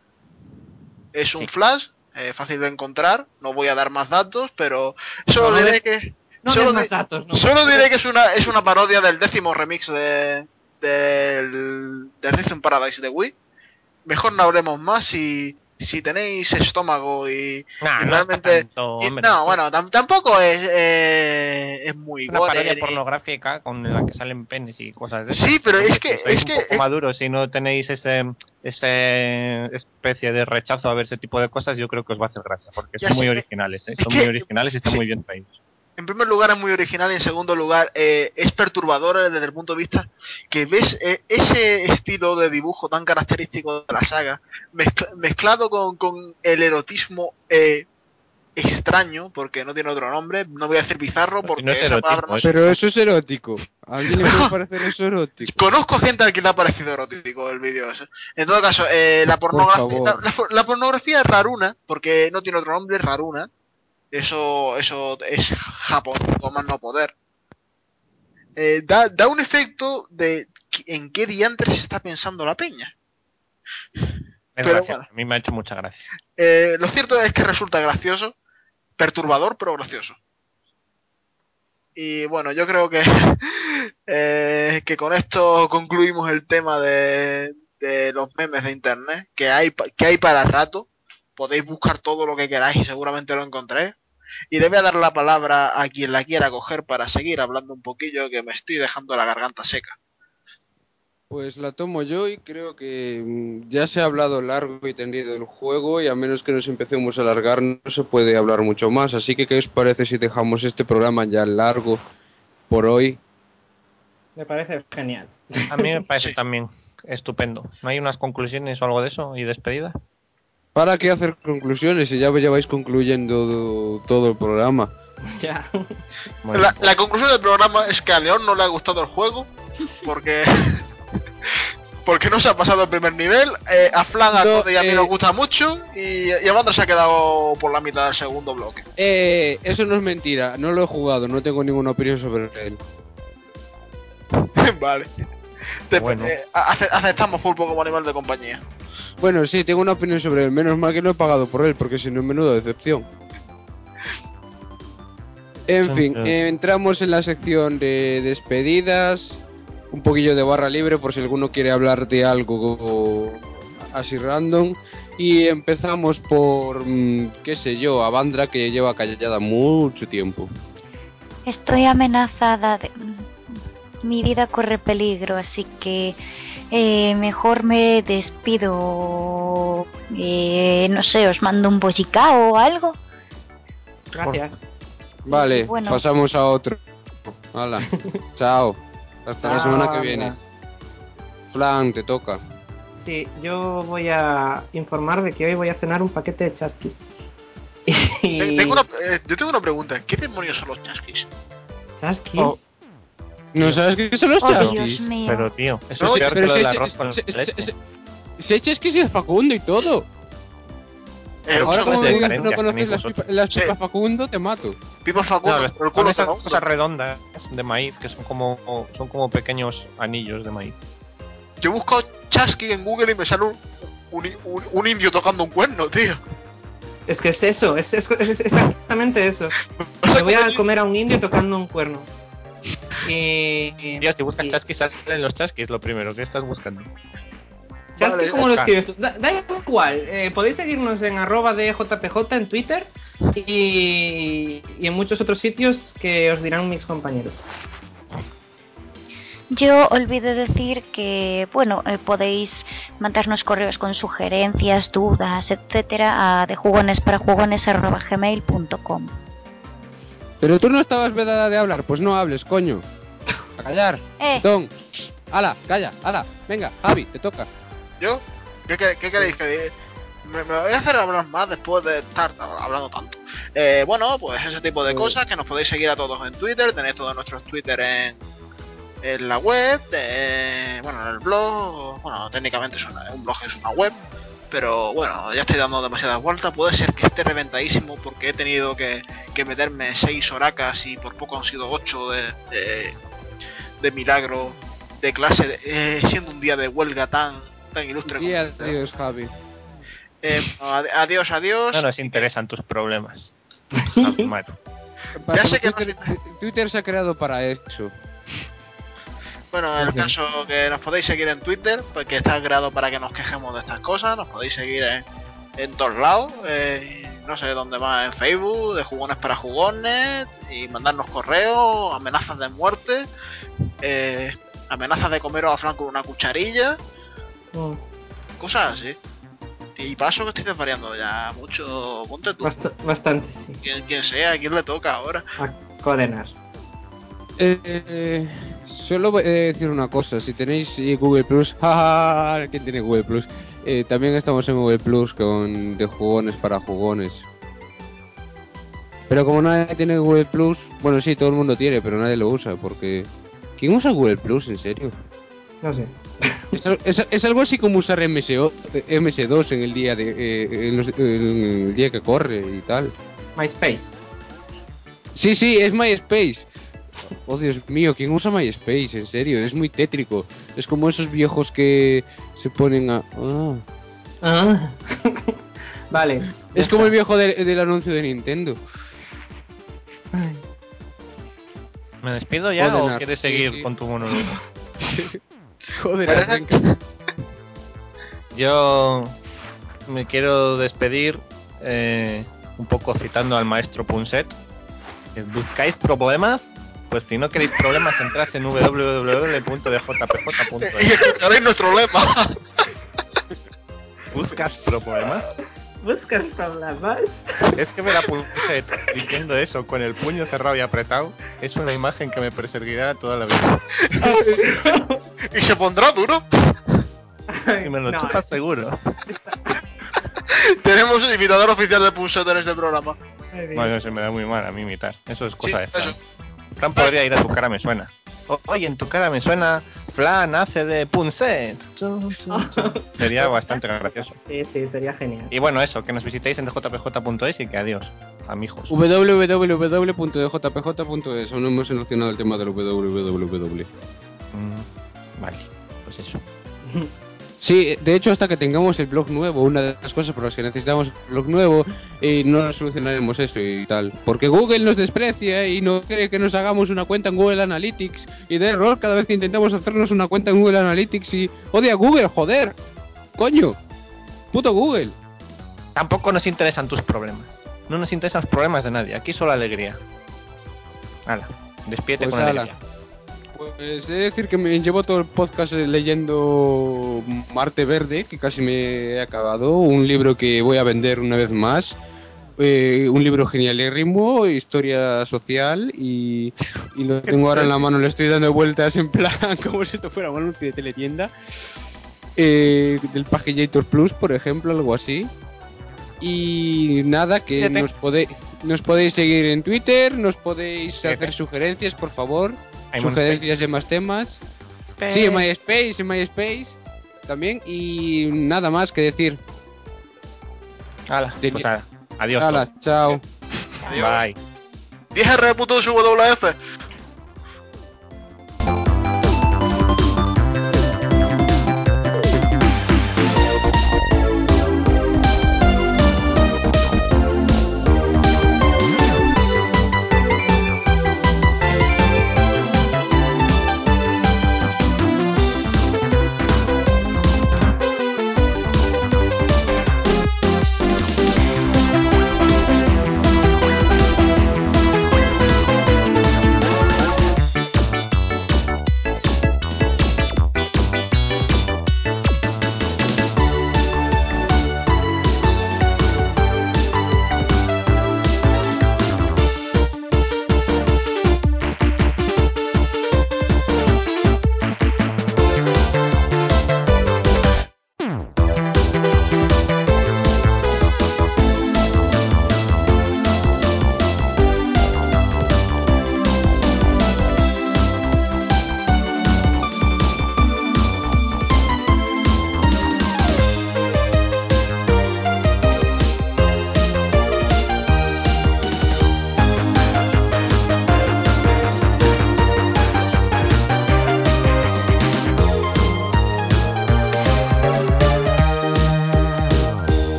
Es un Sí. flash, eh, fácil de encontrar, no voy a dar más datos, pero No, solo no diré des, que... no Solo, des di, más datos, no. solo No diré des... que es una, es una parodia del décimo remix de, del, del Rhythm Paradise de Wii. Mejor no hablemos más si, si tenéis estómago y, y Nah, no es para realmente... tanto, Y, hombre. no, bueno, tam, tampoco es, eh, es muy Una parodia gore. Ni... pornográfica con la que salen penes y cosas de esas. Sí, pero Pero es hombre, que... si sois Es un que poco es, maduros y no tenéis ese, ese especie de rechazo a ver ese tipo de cosas, yo creo que os va a hacer gracia, porque ya son muy sé, originales, ¿eh? es Son muy que... originales y están Sí, muy bien traídos. en primer lugar es muy original y en segundo lugar eh, es perturbador desde el punto de vista que ves eh, ese estilo de dibujo tan característico de la saga mezcla mezclado con, con el erotismo eh, extraño, porque no tiene otro nombre, no voy a decir bizarro Pues si no porque es esa palabra erotismo, no es... se... Pero eso es erótico. ¿A alguien le puede parecer eso erótico? Conozco gente a quien le ha parecido erótico el vídeo ese. En todo caso, eh, la, Por pornografía, la, favor. la, la pornografía es raruna, porque no tiene otro nombre, es raruna. Eso, eso es Japón, o más no poder. Eh, da, da un efecto de en qué diantres se está pensando la peña. Es Pero gracioso, bueno, a mí me ha hecho mucha gracia. eh, lo cierto es que resulta gracioso, perturbador, pero gracioso. Y bueno, yo creo que, eh, que con esto concluimos el tema de, de los memes de internet, que hay, que hay para rato. Podéis buscar todo lo que queráis y seguramente lo encontréis. Y le voy a dar la palabra a quien la quiera coger para seguir hablando un poquillo, que me estoy dejando la garganta seca. Pues la tomo yo y creo que mm, ya se ha hablado largo y tendido del juego y a menos que nos empecemos a alargar no se puede hablar mucho más. Así que, ¿qué os parece si dejamos este programa ya largo por hoy? Me parece genial. A mí me parece Sí. también estupendo. ¿No hay unas conclusiones o algo de eso y despedida? ¿Para qué hacer conclusiones si ya lleváis concluyendo todo el programa? Ya. Bueno, La, pues, la conclusión del programa es que a León no le ha gustado el juego porque porque no se ha pasado el primer nivel. Eh, a Flan, a No, Code y a mí eh, nos gusta mucho y, y Amanda se ha quedado por la mitad del segundo bloque. Eh, eso no es mentira, no lo he jugado, no tengo ninguna opinión sobre él. Vale. Te- Bueno. eh, ace- aceptamos Pulpo como animal de compañía. Bueno, sí, tengo una opinión sobre él, menos mal que no he pagado por él, porque si no, menuda decepción. En fin, eh, entramos en la sección de despedidas, un poquillo de barra libre por si alguno quiere hablar de algo así random. Y empezamos por, mm, qué sé yo, Avandra, que lleva callada mucho tiempo. Estoy amenazada de... Mi vida corre peligro, así que eh, mejor me despido. Eh, no sé, os mando un bollicao o algo. Gracias. Vale, Y bueno. pasamos a otro. Hala, chao. Hasta la Chao, semana que anda. viene. Flan, te toca. Sí, yo voy a informar de que hoy voy a cenar un paquete de chasquis. Te- Y... Tengo una, eh, yo tengo una pregunta. ¿Qué demonios son los chasquis? ¿Chasquis? Oh. ¿No sabes qué son los Oh, chasquis? Dios mío. pero tío, eso No, es peor que Pero lo si del hay arroz con ch- ch- leche. ch- si hay chasquis es Facundo y todo. Eh, Pero un Ahora ¿cómo como segundo. me de digas que no carencias conoces tenéis las, vosotros? pipa- las Sí. pipas Facundo, te mato. Pipa Facundo, No, por el con culo esas todo. cosas redondas de maíz que son como son como pequeños anillos de maíz. Yo busco chasqui en Google y me sale un, un, un, un indio tocando un cuerno, tío. Es que es eso, es, es- es exactamente eso. O sea, Me voy a como- comer a un indio tocando un cuerno. Y... Tío, si buscas y- chasquis salen los chasquis, lo primero que estás buscando. ¿Chasqui Vale, cómo lo Oscar. escribes tú? Da, da igual, eh, podéis seguirnos en arroba de jpj en Twitter y, y en muchos otros sitios que os dirán mis compañeros. Yo olvidé decir que, bueno, eh, podéis mandarnos correos con sugerencias, dudas, etcétera, a de jugones para jugones arroba gmail punto com. Pero tú no estabas vedada de hablar, pues no hables, coño. A callar. Eh. Tom. Hala, calla, hala. Venga, Javi, te toca. ¿Yo? ¿Qué, qué, qué queréis que diga? Me, me voy a hacer hablar más después de estar hablando tanto. Eh, bueno, pues ese tipo de cosas, que nos podéis seguir a todos en Twitter, tenéis todos nuestros Twitter en, en la web, de, bueno, en el blog, bueno, técnicamente es una, un blog es una web, pero bueno, ya estoy dando demasiadas vueltas, puede ser que esté reventadísimo porque he tenido que, que meterme seis horacas y por poco han sido ocho de, de, de milagro de clase, de, eh, siendo un día de huelga tan, tan ilustre Y como este. adiós, Javi. Eh, ad- adiós, adiós. No nos y que- interesan tus problemas. Javi Maru. Pasa, sé que Twitter, no- Twitter se ha creado para eso. Bueno, el Ok. caso que nos podéis seguir en Twitter, pues que está creado para que nos quejemos de estas cosas, nos podéis seguir en, en todos lados, eh, no sé dónde más, en Facebook, de jugones para jugones, y mandarnos correos, amenazas de muerte, eh, amenazas de comeros a Flan con una cucharilla, Mm, cosas así. Y paso que estoy desvariando ya mucho, ponte tú, bast- bastante, sí. quien, quien sea, a quién le toca ahora. A coordinar. Eh, eh, solo voy a decir una cosa, si tenéis eh, Google Plus, jaja, ¿quién tiene Google Plus? Eh, también estamos en Google Plus con de jugones para jugones. Pero como nadie tiene Google Plus, bueno sí, todo el mundo tiene, pero nadie lo usa, porque... ¿Quién usa Google Plus, en serio? No sé. Es, al- es- es algo así como usar M S O, M S dos en el día de eh, en los- en el día que corre y tal. MySpace. Sí, sí, es MySpace. Oh, Dios mío, ¿quién usa MySpace? En serio, es muy tétrico. Es como esos viejos que se ponen a... ah. Ah. Vale. ya Es como el está. viejo de- del anuncio de Nintendo. Ay. ¿Me despido ya Joder, o quieres sí, seguir sí. con tu monólogo? Joder, Pero- arranca. Yo me quiero despedir eh, un poco citando al maestro Punset. Que buscáis problemas, Pues si no queréis problemas, entrad en w w w punto d j p j punto Y es. escucharéis nuestro lema. ¿Buscas problemas? ¿Buscas problemas? Es que me la puse diciendo eso con el puño cerrado y apretado. Es una imagen que me perseguirá toda la vida. Y se pondrá duro. Y me lo No, chupas seguro. Tenemos el imitador oficial de Punset en este programa. ay, Dios. Bueno, se me da muy mal a mí imitar. Eso es cosa Sí, de Fran. eso. Fran podría ir a Tu cara me suena. O- Oye, en Tu cara me suena, Flan hace de Punset. Sería bastante gracioso. Sí, sí, sería genial. Y bueno, eso, que nos visitéis en d j p j punto es y que adiós, amigos. w w w punto d j p j punto es. Aún no hemos solucionado el tema del w w w. Mm, vale, pues eso. Sí, de hecho, hasta que tengamos el blog nuevo, una de las cosas por las que necesitamos un blog nuevo, eh, no solucionaremos eso y tal. Porque Google nos desprecia y no quiere que nos hagamos una cuenta en Google Analytics y da error cada vez que intentamos hacernos una cuenta en Google Analytics y odia a Google, joder. Coño. Puto Google. Tampoco nos interesan tus problemas. No nos interesan los problemas de nadie. Aquí solo alegría. Hala, despídete Pues con ala. alegría. Pues he de decir que me llevo todo el podcast leyendo Marte Verde, que casi me he acabado, un libro que voy a vender una vez más, eh, un libro genialérrimo, historia social, y, y lo tengo ahora en la mano, le estoy dando vueltas en plan como si esto fuera un anuncio de teletienda, eh, del Pagillator Plus, por ejemplo, algo así. Y nada, que Fíjate. nos podéis, nos podéis seguir en Twitter, nos podéis Fíjate. hacer sugerencias, por favor. Hay Sugerencias de más temas. Sí, en MySpace, en MySpace también. Y nada más que decir. Hala, De- pues hala. Adiós. Hala, chao. Bye. diez R punto W F.